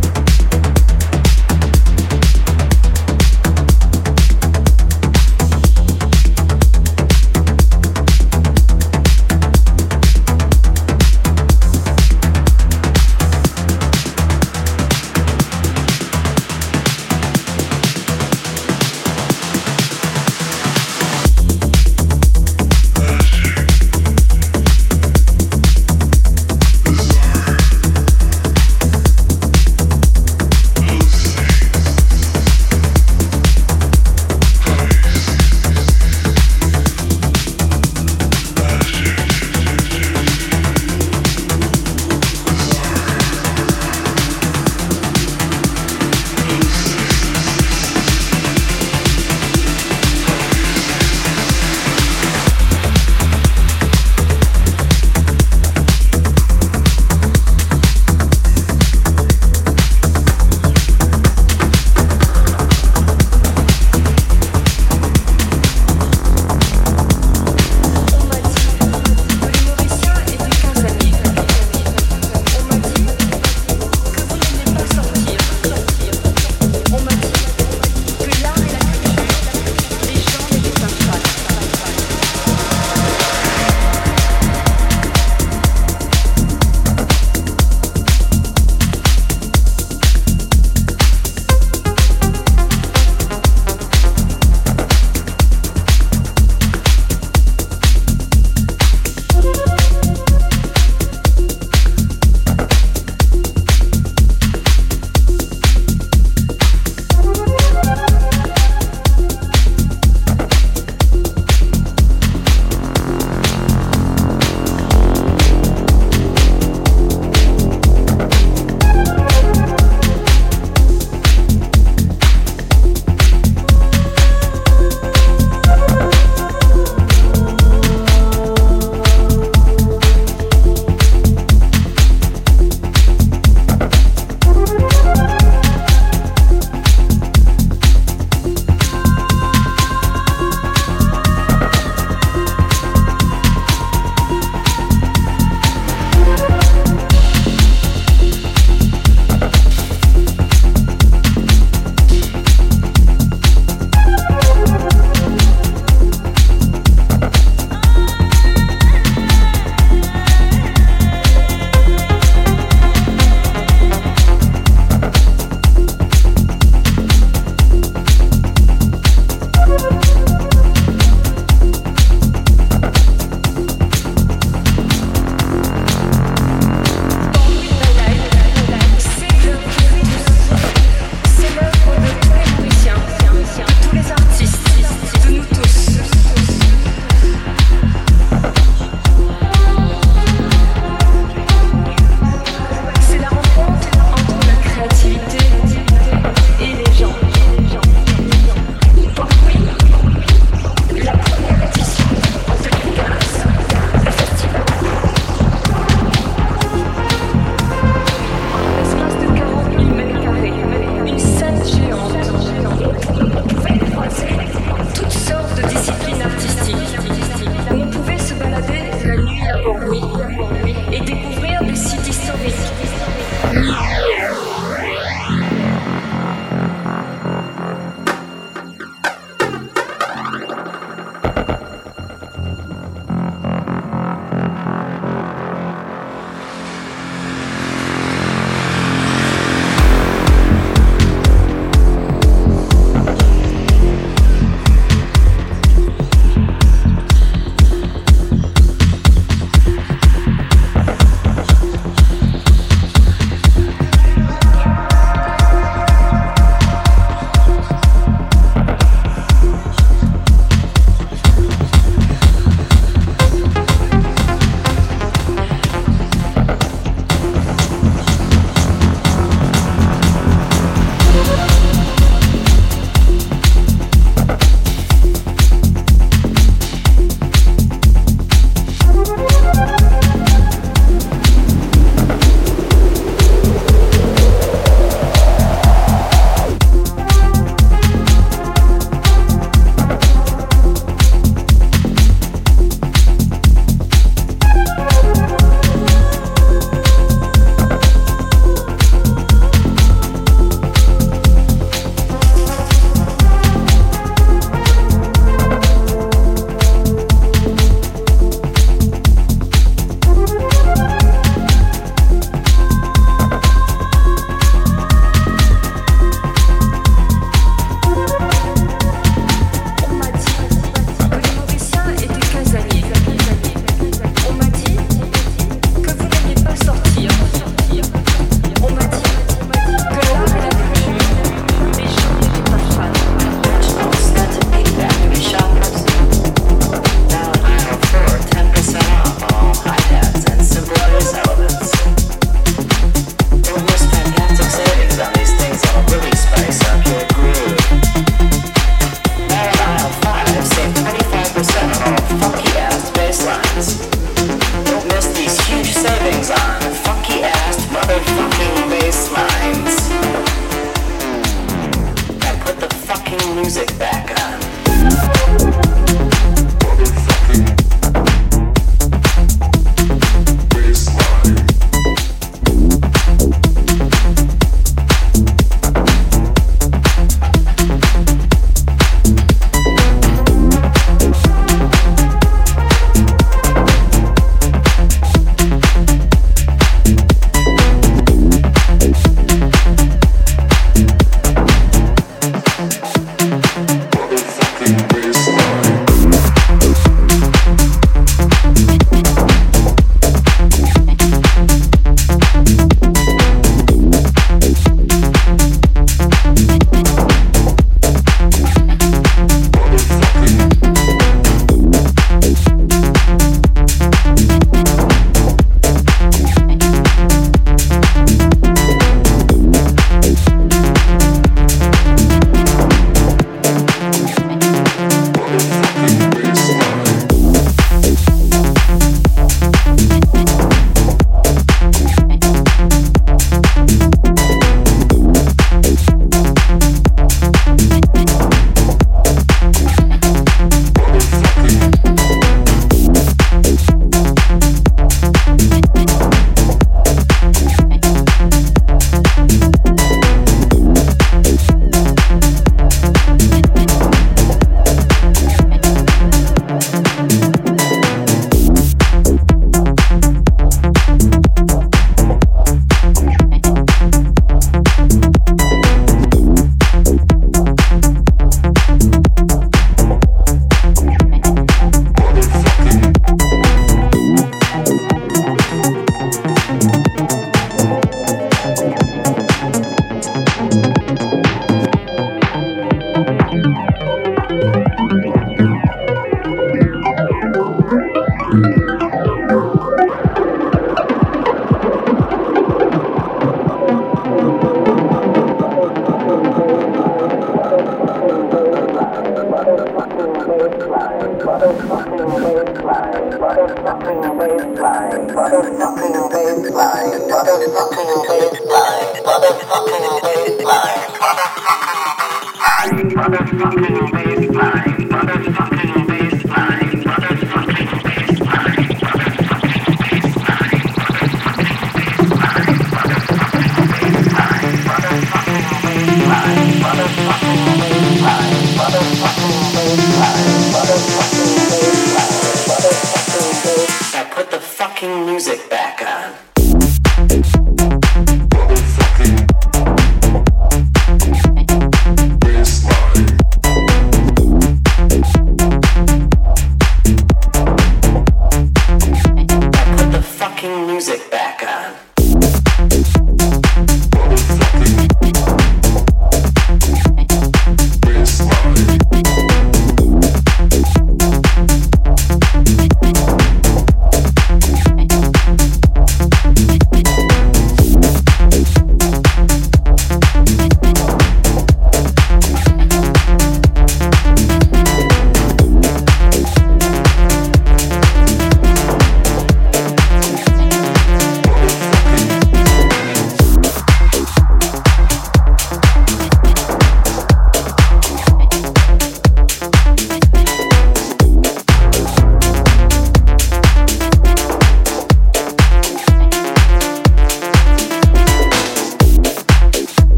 fucking music back on.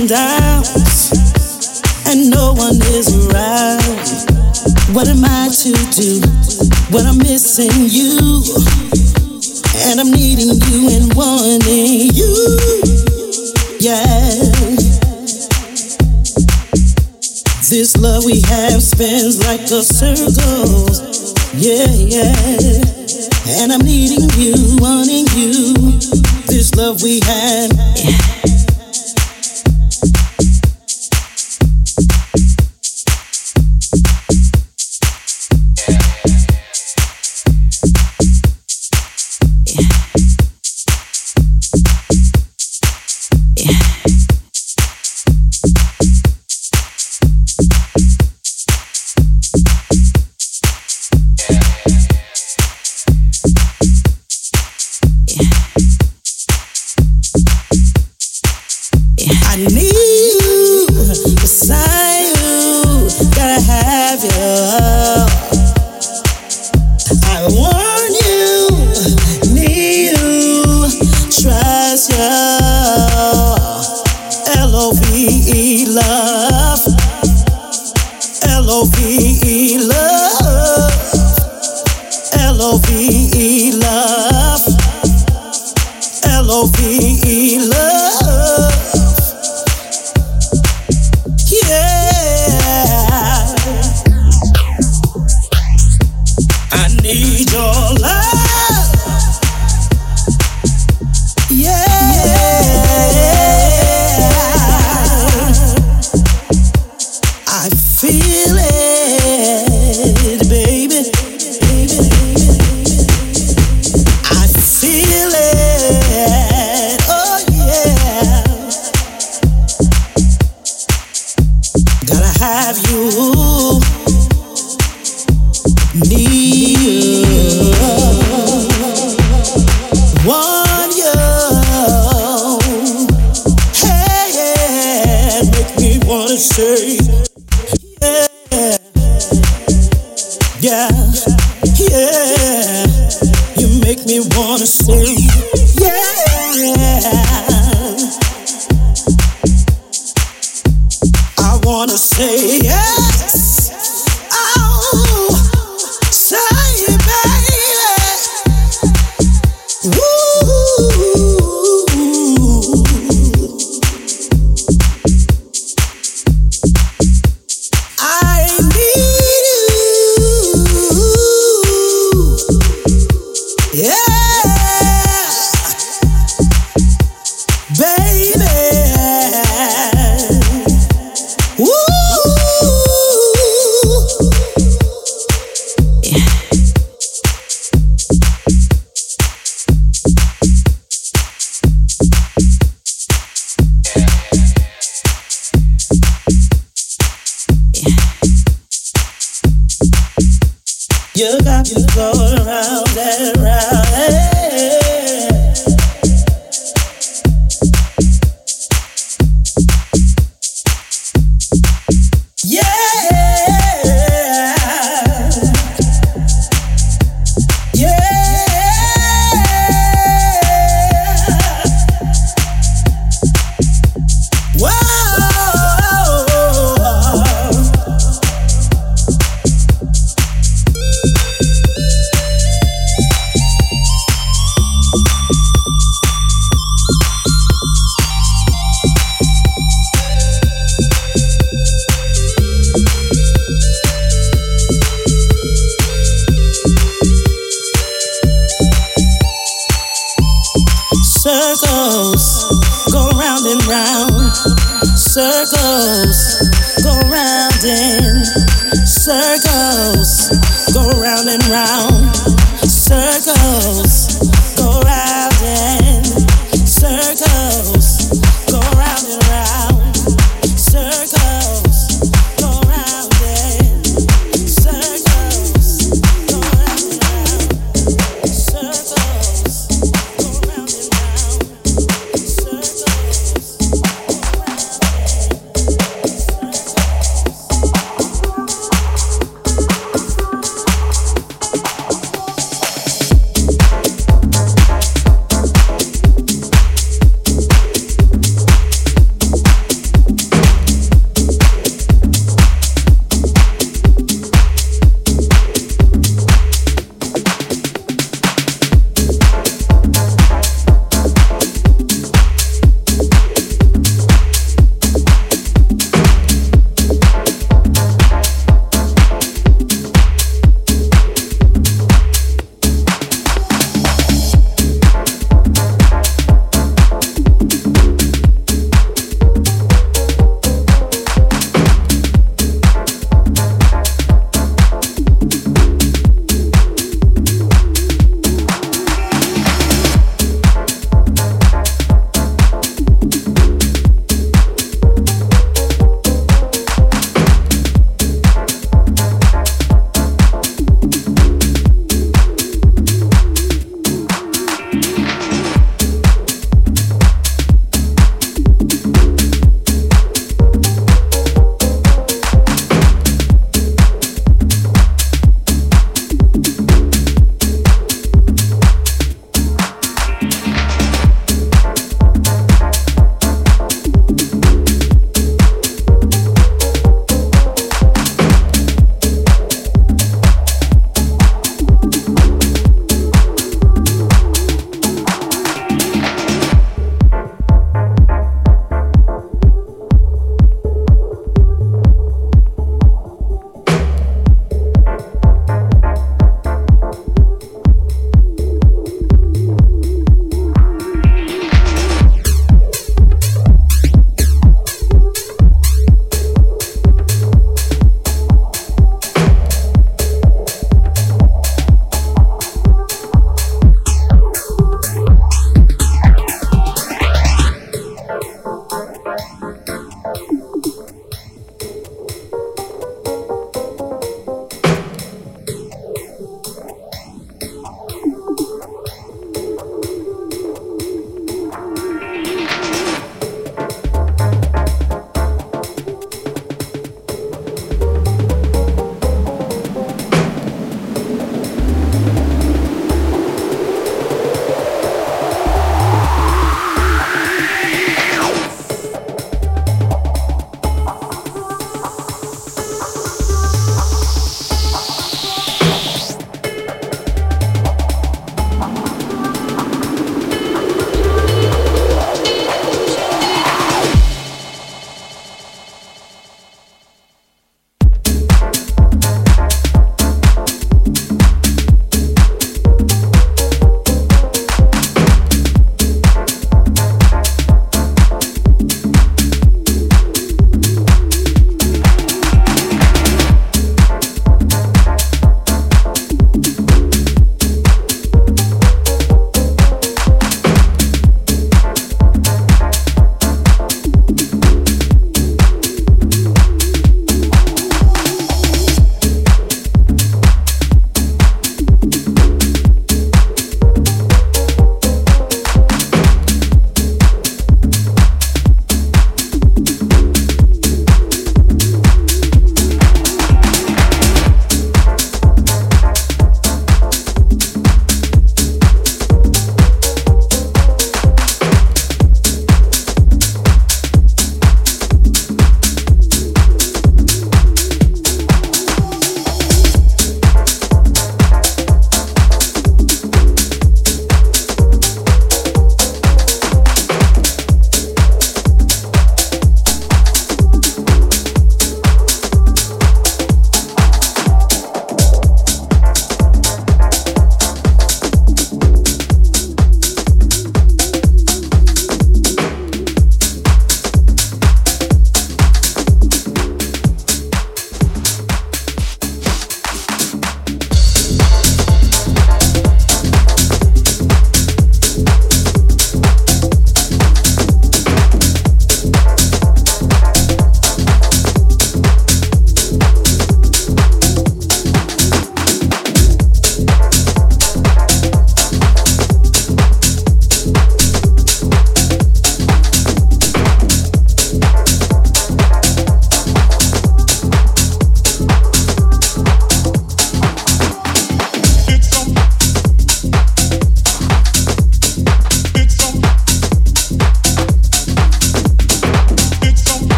and downs, and no one is around. What am I to do when I'm missing you? And I'm needing you and wanting you. Yeah. This love we have spins like a circle. Yeah, yeah. And I'm needing you, wanting you. This love we have. Yeah.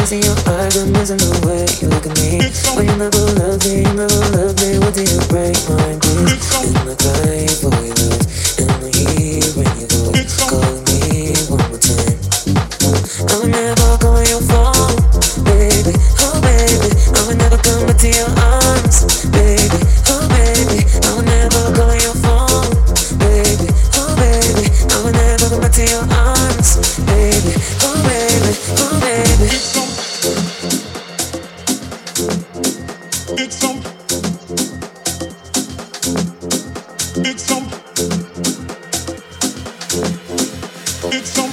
missing your eyes, I'm missing the way you look at me. When you never loved me, you never loved me. What do you break my please? In the cry for your love, in the heat when you go, calling me one more time. I would never call your phone, baby. Oh baby, I would never come back to your arms, baby. Oh baby, I would never call your phone, baby. Oh baby, I would never come back to your arms, baby. Oh baby, oh baby. It's some, it's some, it's some.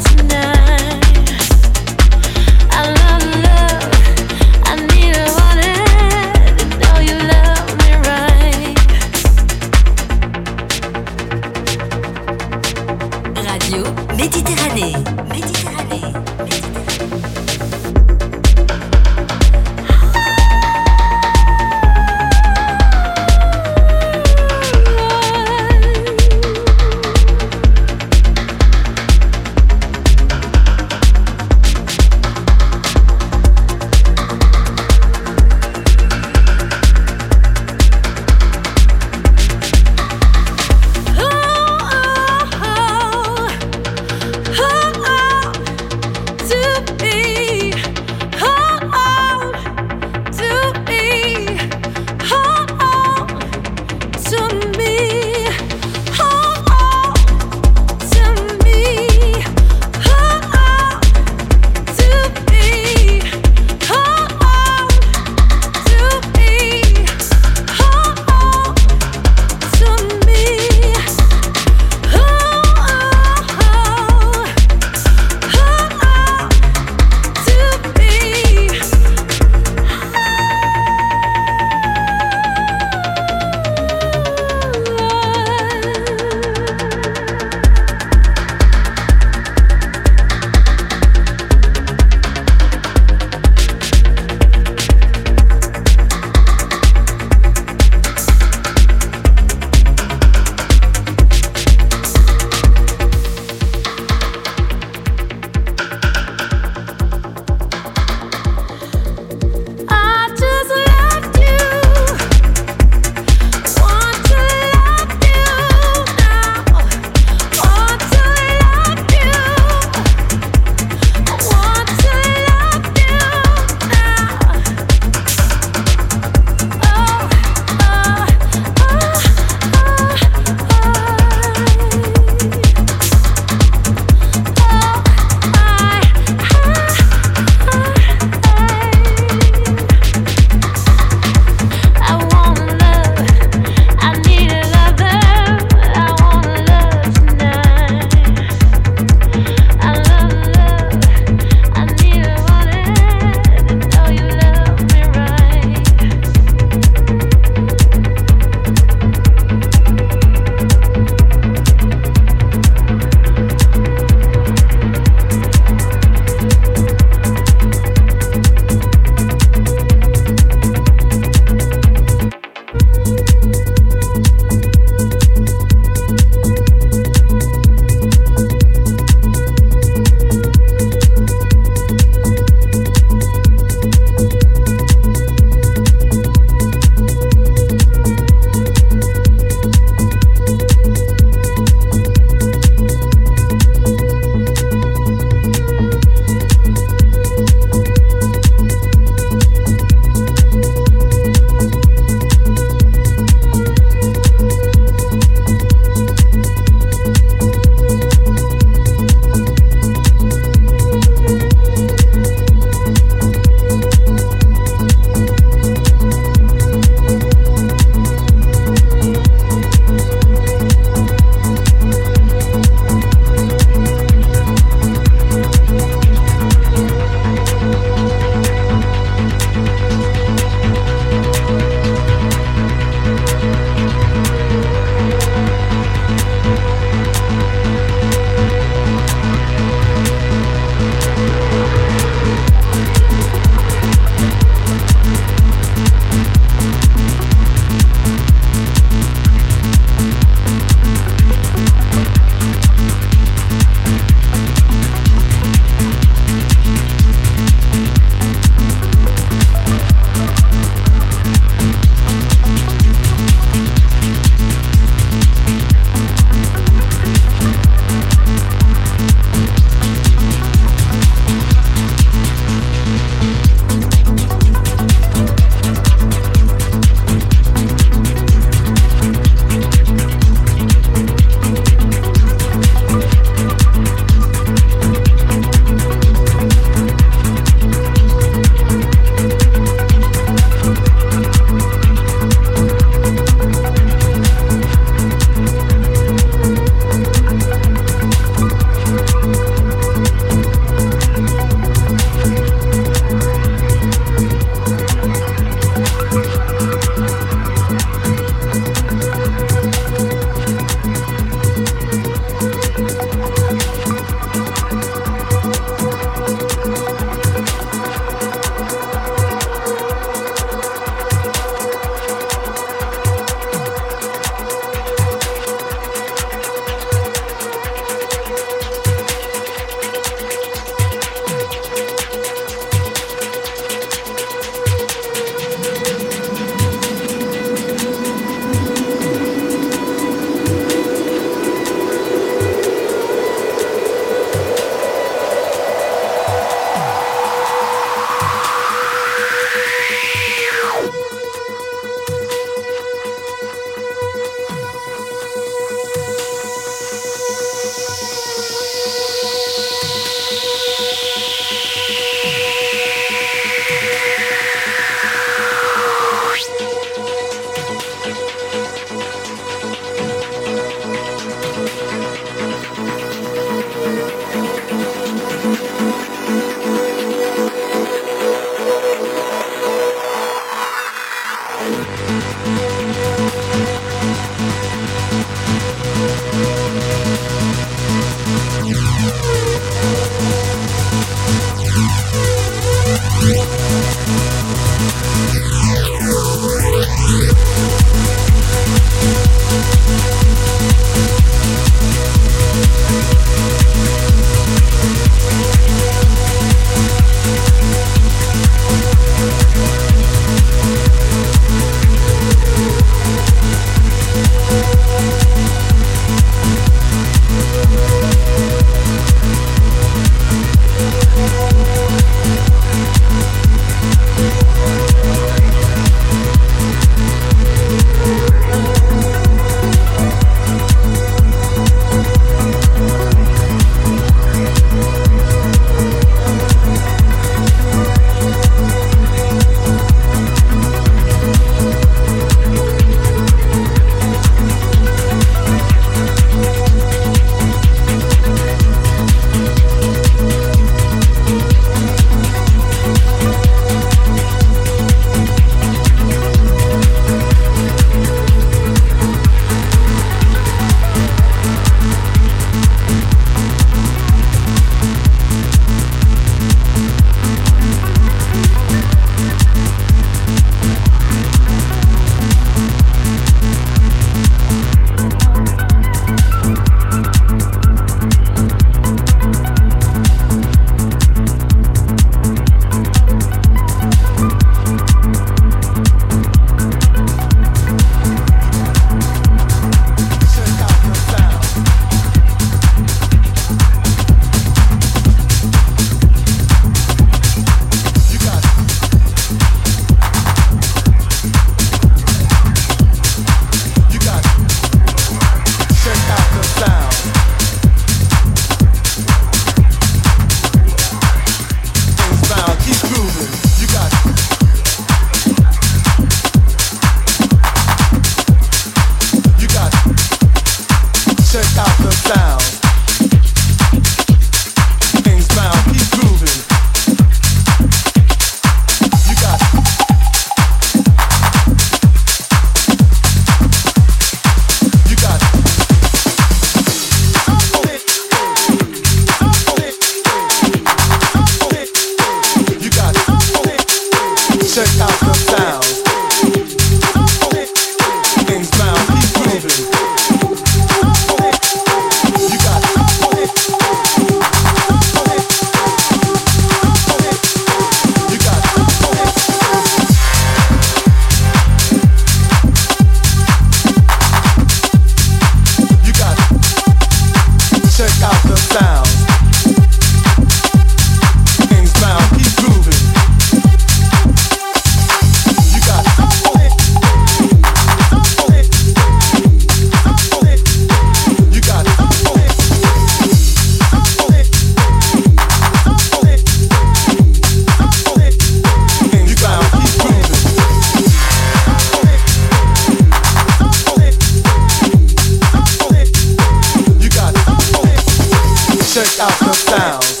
sounds.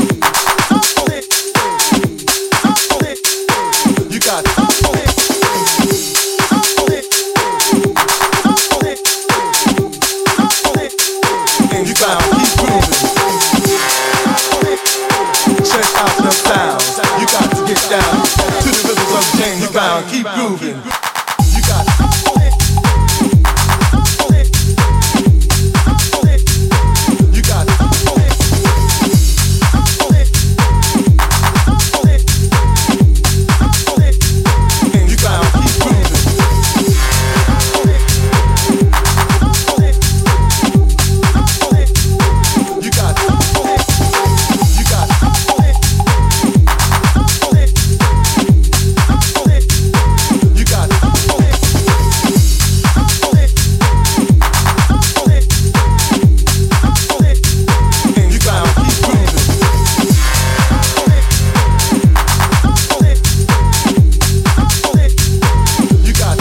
You got and you bound, keep grooving. Check out the sounds. You got to get down to the rhythms of James Brown. Keep grooving. You got you got and you bound, keep grooving. You got you got you got and you bound, keep grooving. You got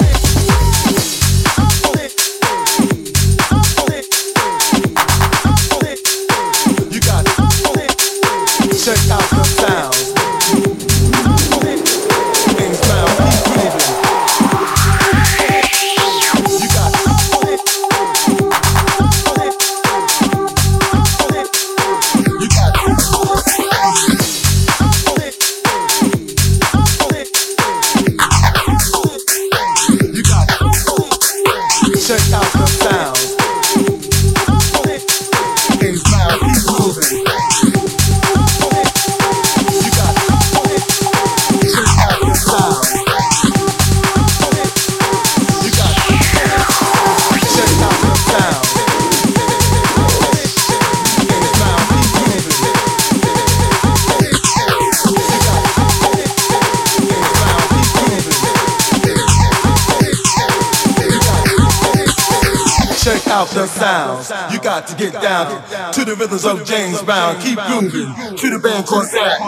you got check out the sounds. Things bound, keep grooving. You got you got you got check out the sounds. Things bound, keep moving. You got check out the sounds. You got check out the sounds. Things bound, keep moving. You got things bound, keep moving. You got check out the sounds. You got to get down to the rhythms of James Brown. Keep grooving to the band called Zach.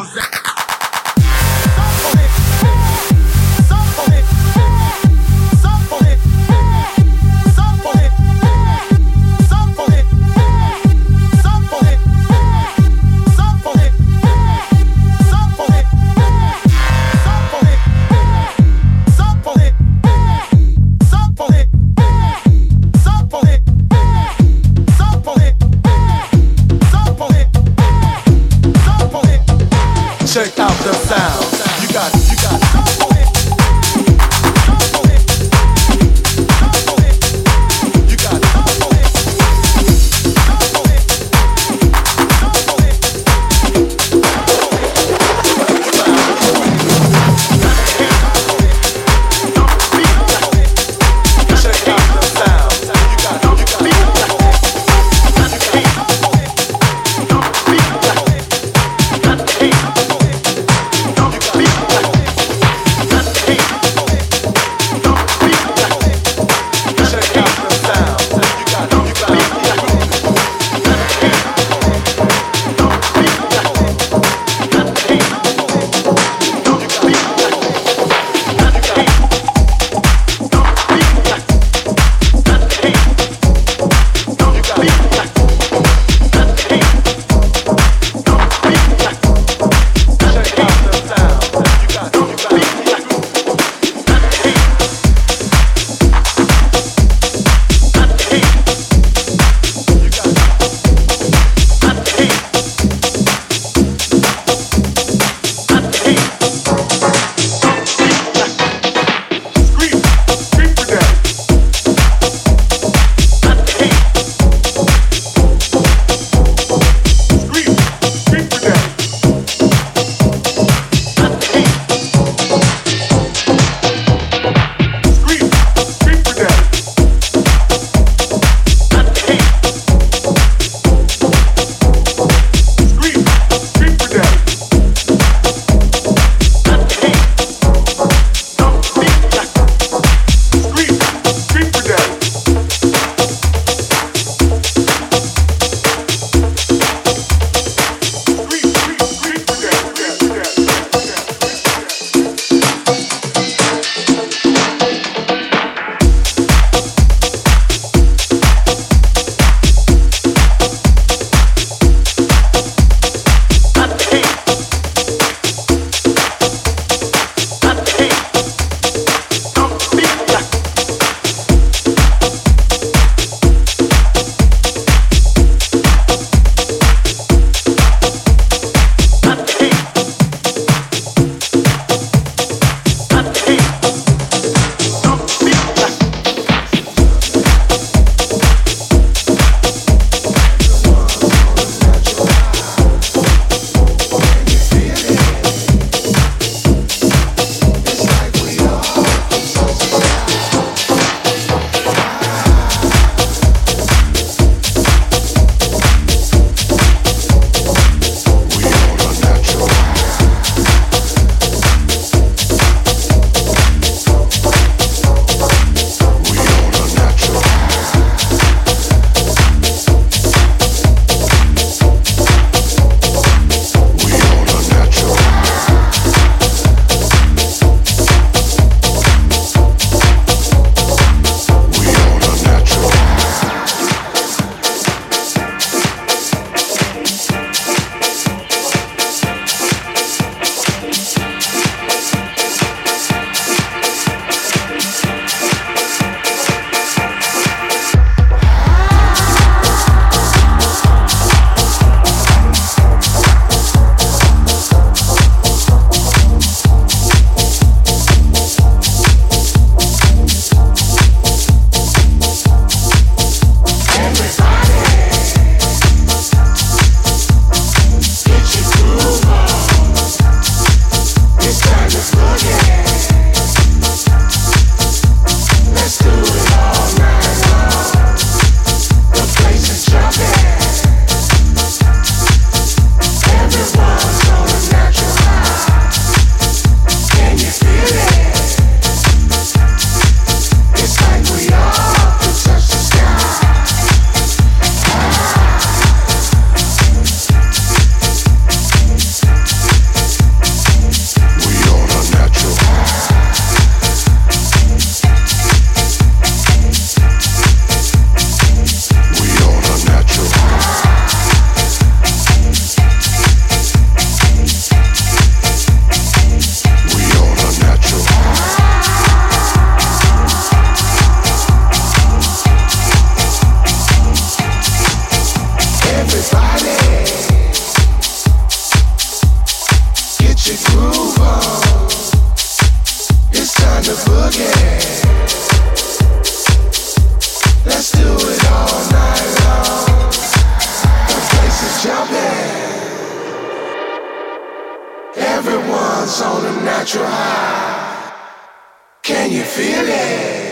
natural high. Can you feel it?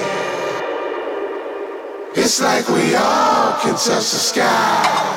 It's like we all can touch the sky.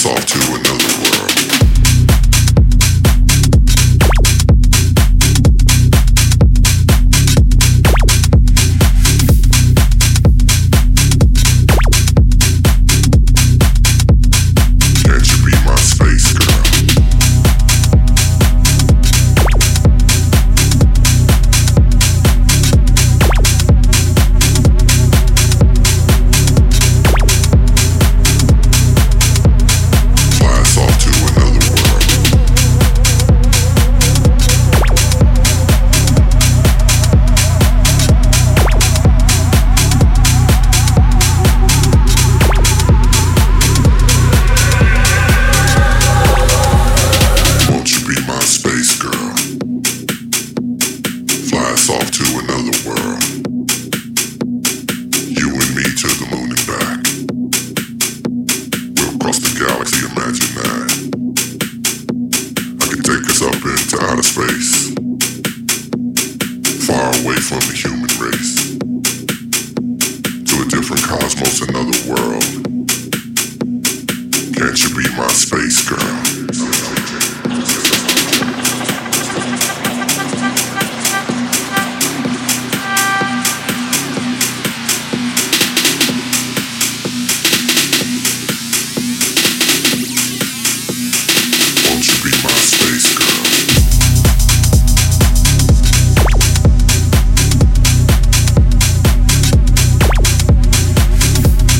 Space girl.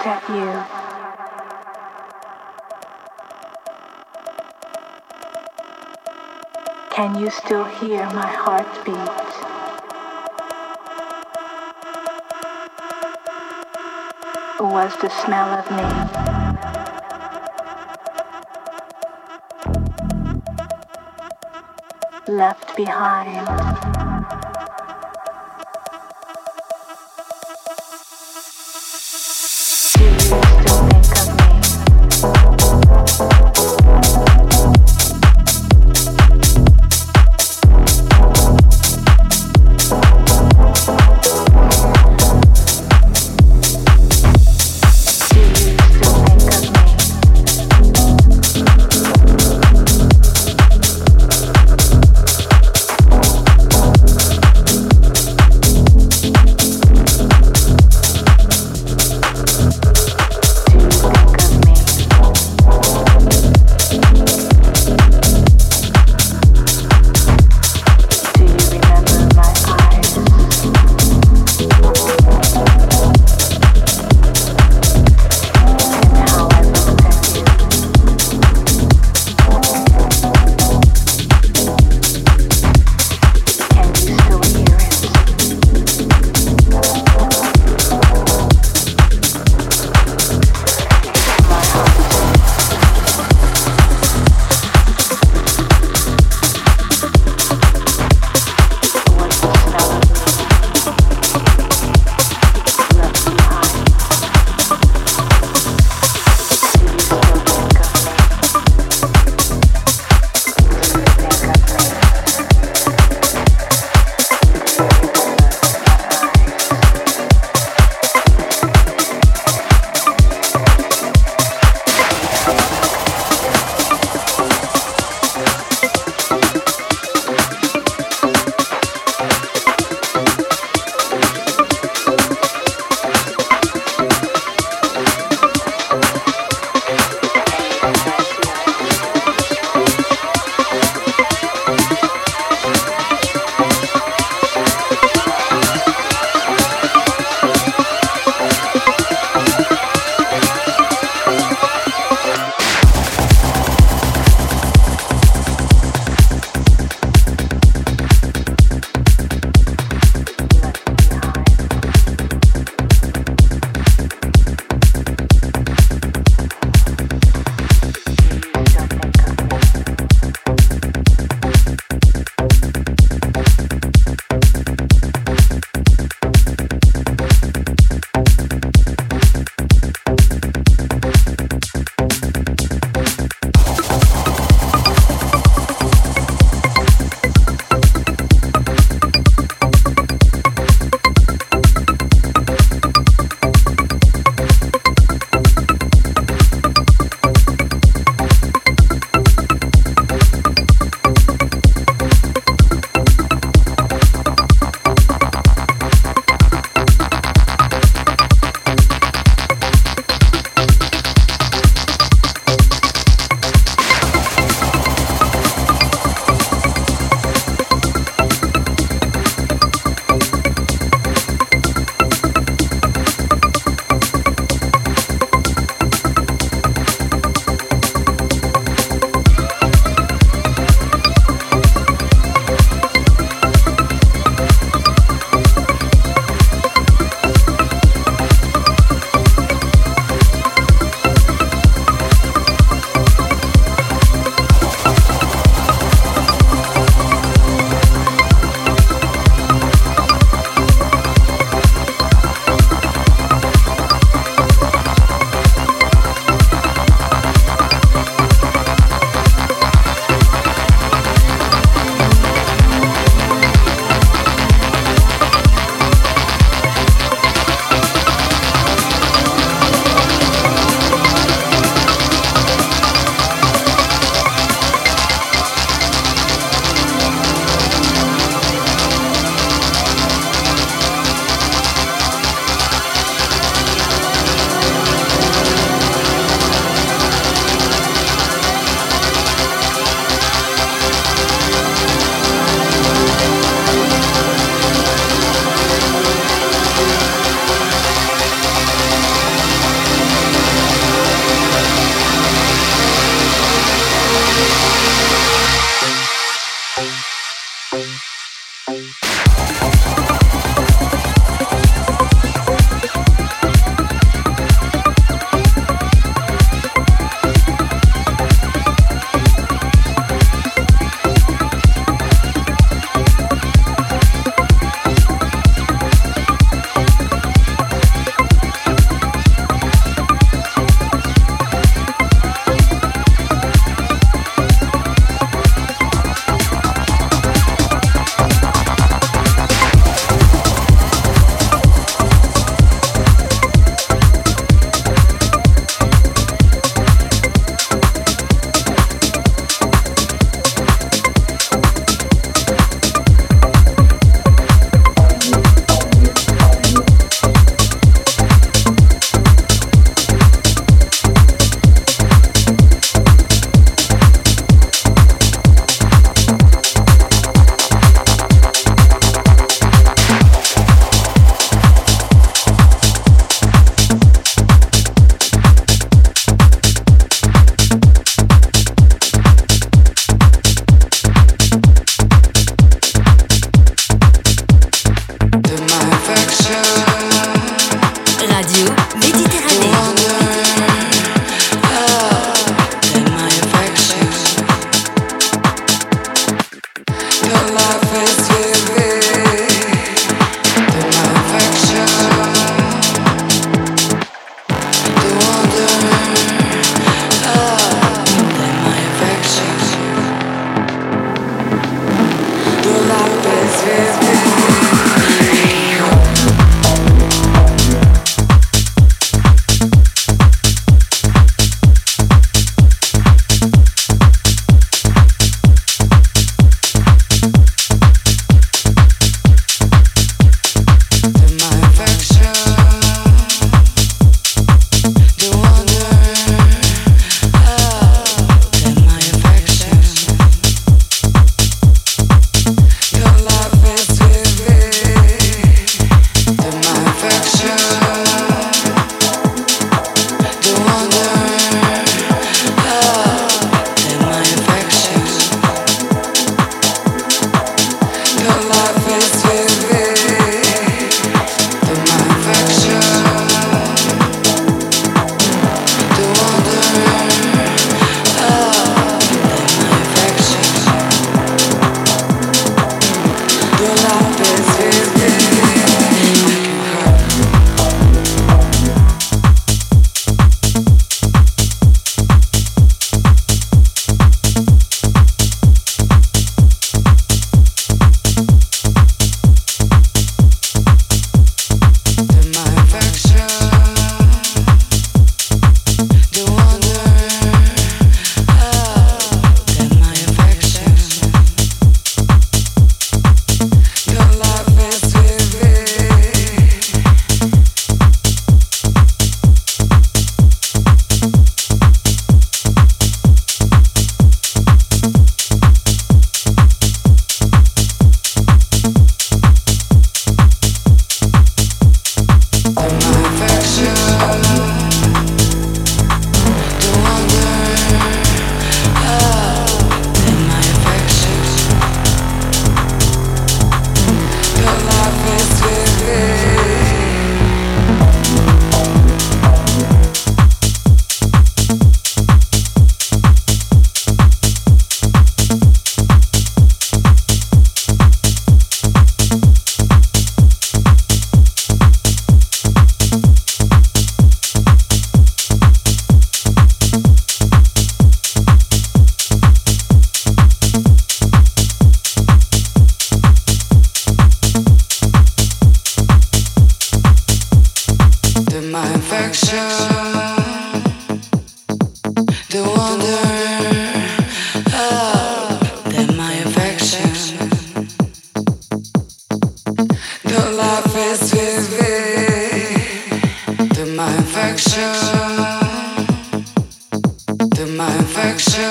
looked at you. Can you still hear my heartbeat? Was the smell of me left behind? Do you still think of me?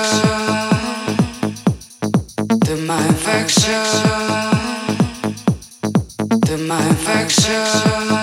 to my infection, to my infection.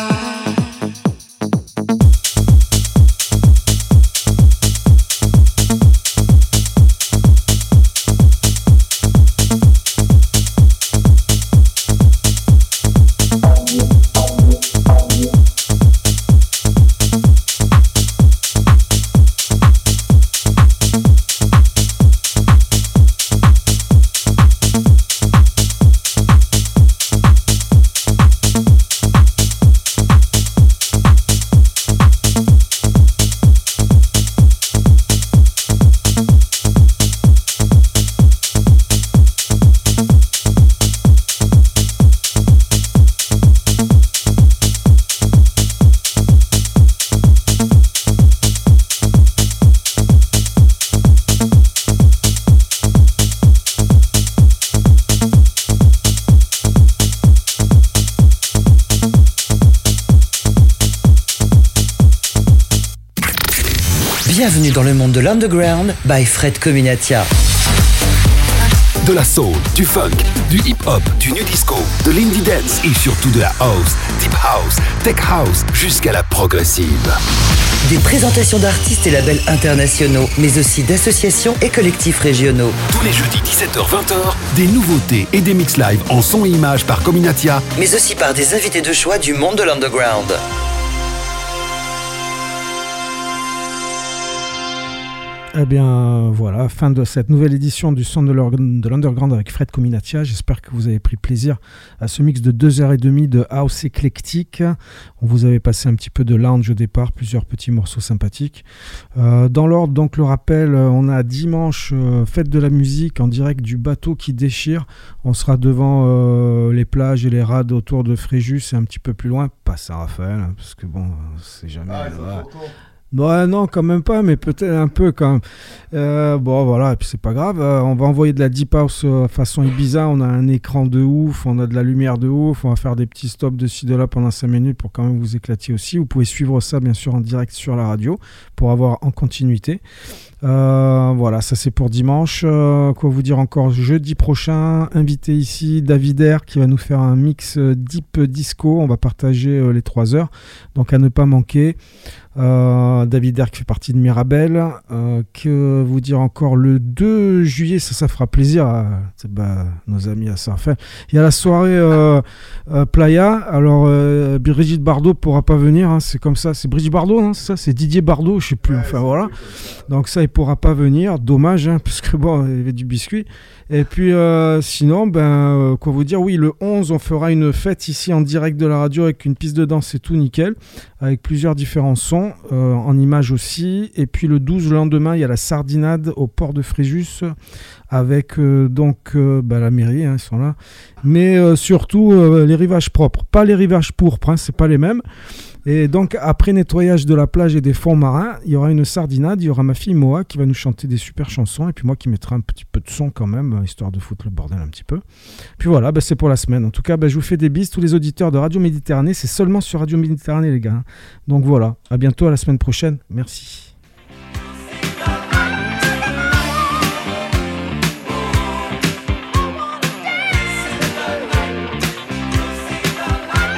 Bienvenue dans le monde de l'underground by Fred Cominatia. De la soul, du funk, du hip-hop, du new disco, de l'indie dance et surtout de la house, deep house, tech house, jusqu'à la progressive. Des présentations d'artistes et labels internationaux, mais aussi d'associations et collectifs régionaux. Tous les jeudis dix-sept heures vingt heures, des nouveautés et des mix live en son et images par Cominatia, mais aussi par des invités de choix du monde de l'underground. Eh bien voilà, fin de cette nouvelle édition du Son de l'Underground avec Fred Cominatia. J'espère que vous avez pris plaisir à ce mix de deux heures trente de house éclectique. On vous avait passé un petit peu de lounge au départ, plusieurs petits morceaux sympathiques. Euh, dans l'ordre, donc le rappel, on a dimanche euh, fête de la musique en direct du bateau qui déchire. On sera devant euh, les plages et les rades autour de Fréjus et un petit peu plus loin, pas Saint-Raphaël, hein, parce que bon, c'est jamais... Ah, euh, Ouais, non, quand même pas, mais peut-être un peu quand même. Euh, bon, voilà, et puis c'est pas grave. Euh, on va envoyer de la deep house euh, façon Ibiza. On a un écran de ouf, on a de la lumière de ouf. On va faire des petits stops de ci, de là pendant cinq minutes pour quand même vous éclater aussi. Vous pouvez suivre ça, bien sûr, en direct sur la radio pour avoir en continuité. Euh, voilà, ça c'est pour dimanche. Euh, quoi vous dire encore? Jeudi prochain, invité ici David R qui va nous faire un mix deep disco. On va partager euh, les trois heures, donc à ne pas manquer. Euh, David R qui fait partie de Mirabel. Euh, que vous dire encore? Le deux juillet, ça, ça fera plaisir à bah, nos amis à Sarfel. Il y a la soirée euh, euh, Playa. Alors euh, Brigitte Bardot pourra pas venir, hein, c'est comme ça. C'est Brigitte Bardot, hein, c'est ça, c'est Didier Bardot, je sais plus. Ouais, enfin voilà. Donc ça, il pourra pas venir. Dommage, hein, parce que bon, il y avait du biscuit. Et puis euh, sinon, ben euh, quoi vous dire? Oui, le onze, on fera une fête ici en direct de la radio avec une piste de danse et tout nickel, avec plusieurs différents sons, euh, en images aussi. Et puis le douze, le lendemain, il y a la sardinade au port de Fréjus avec euh, donc euh, bah, la mairie, hein, ils sont là, mais euh, surtout euh, les rivages propres, pas les rivages pourpres, hein, c'est pas les mêmes. Et donc après nettoyage de la plage et des fonds marins, il y aura une sardinade, il y aura ma fille Moa qui va nous chanter des super chansons et puis moi qui mettrai un petit peu de son quand même, histoire de foutre le bordel un petit peu. Puis voilà, bah, c'est pour la semaine. En tout cas, bah, je vous fais des bises, tous les auditeurs de Radio Méditerranée, c'est seulement sur Radio Méditerranée les gars. Donc voilà, à bientôt, à la semaine prochaine, merci.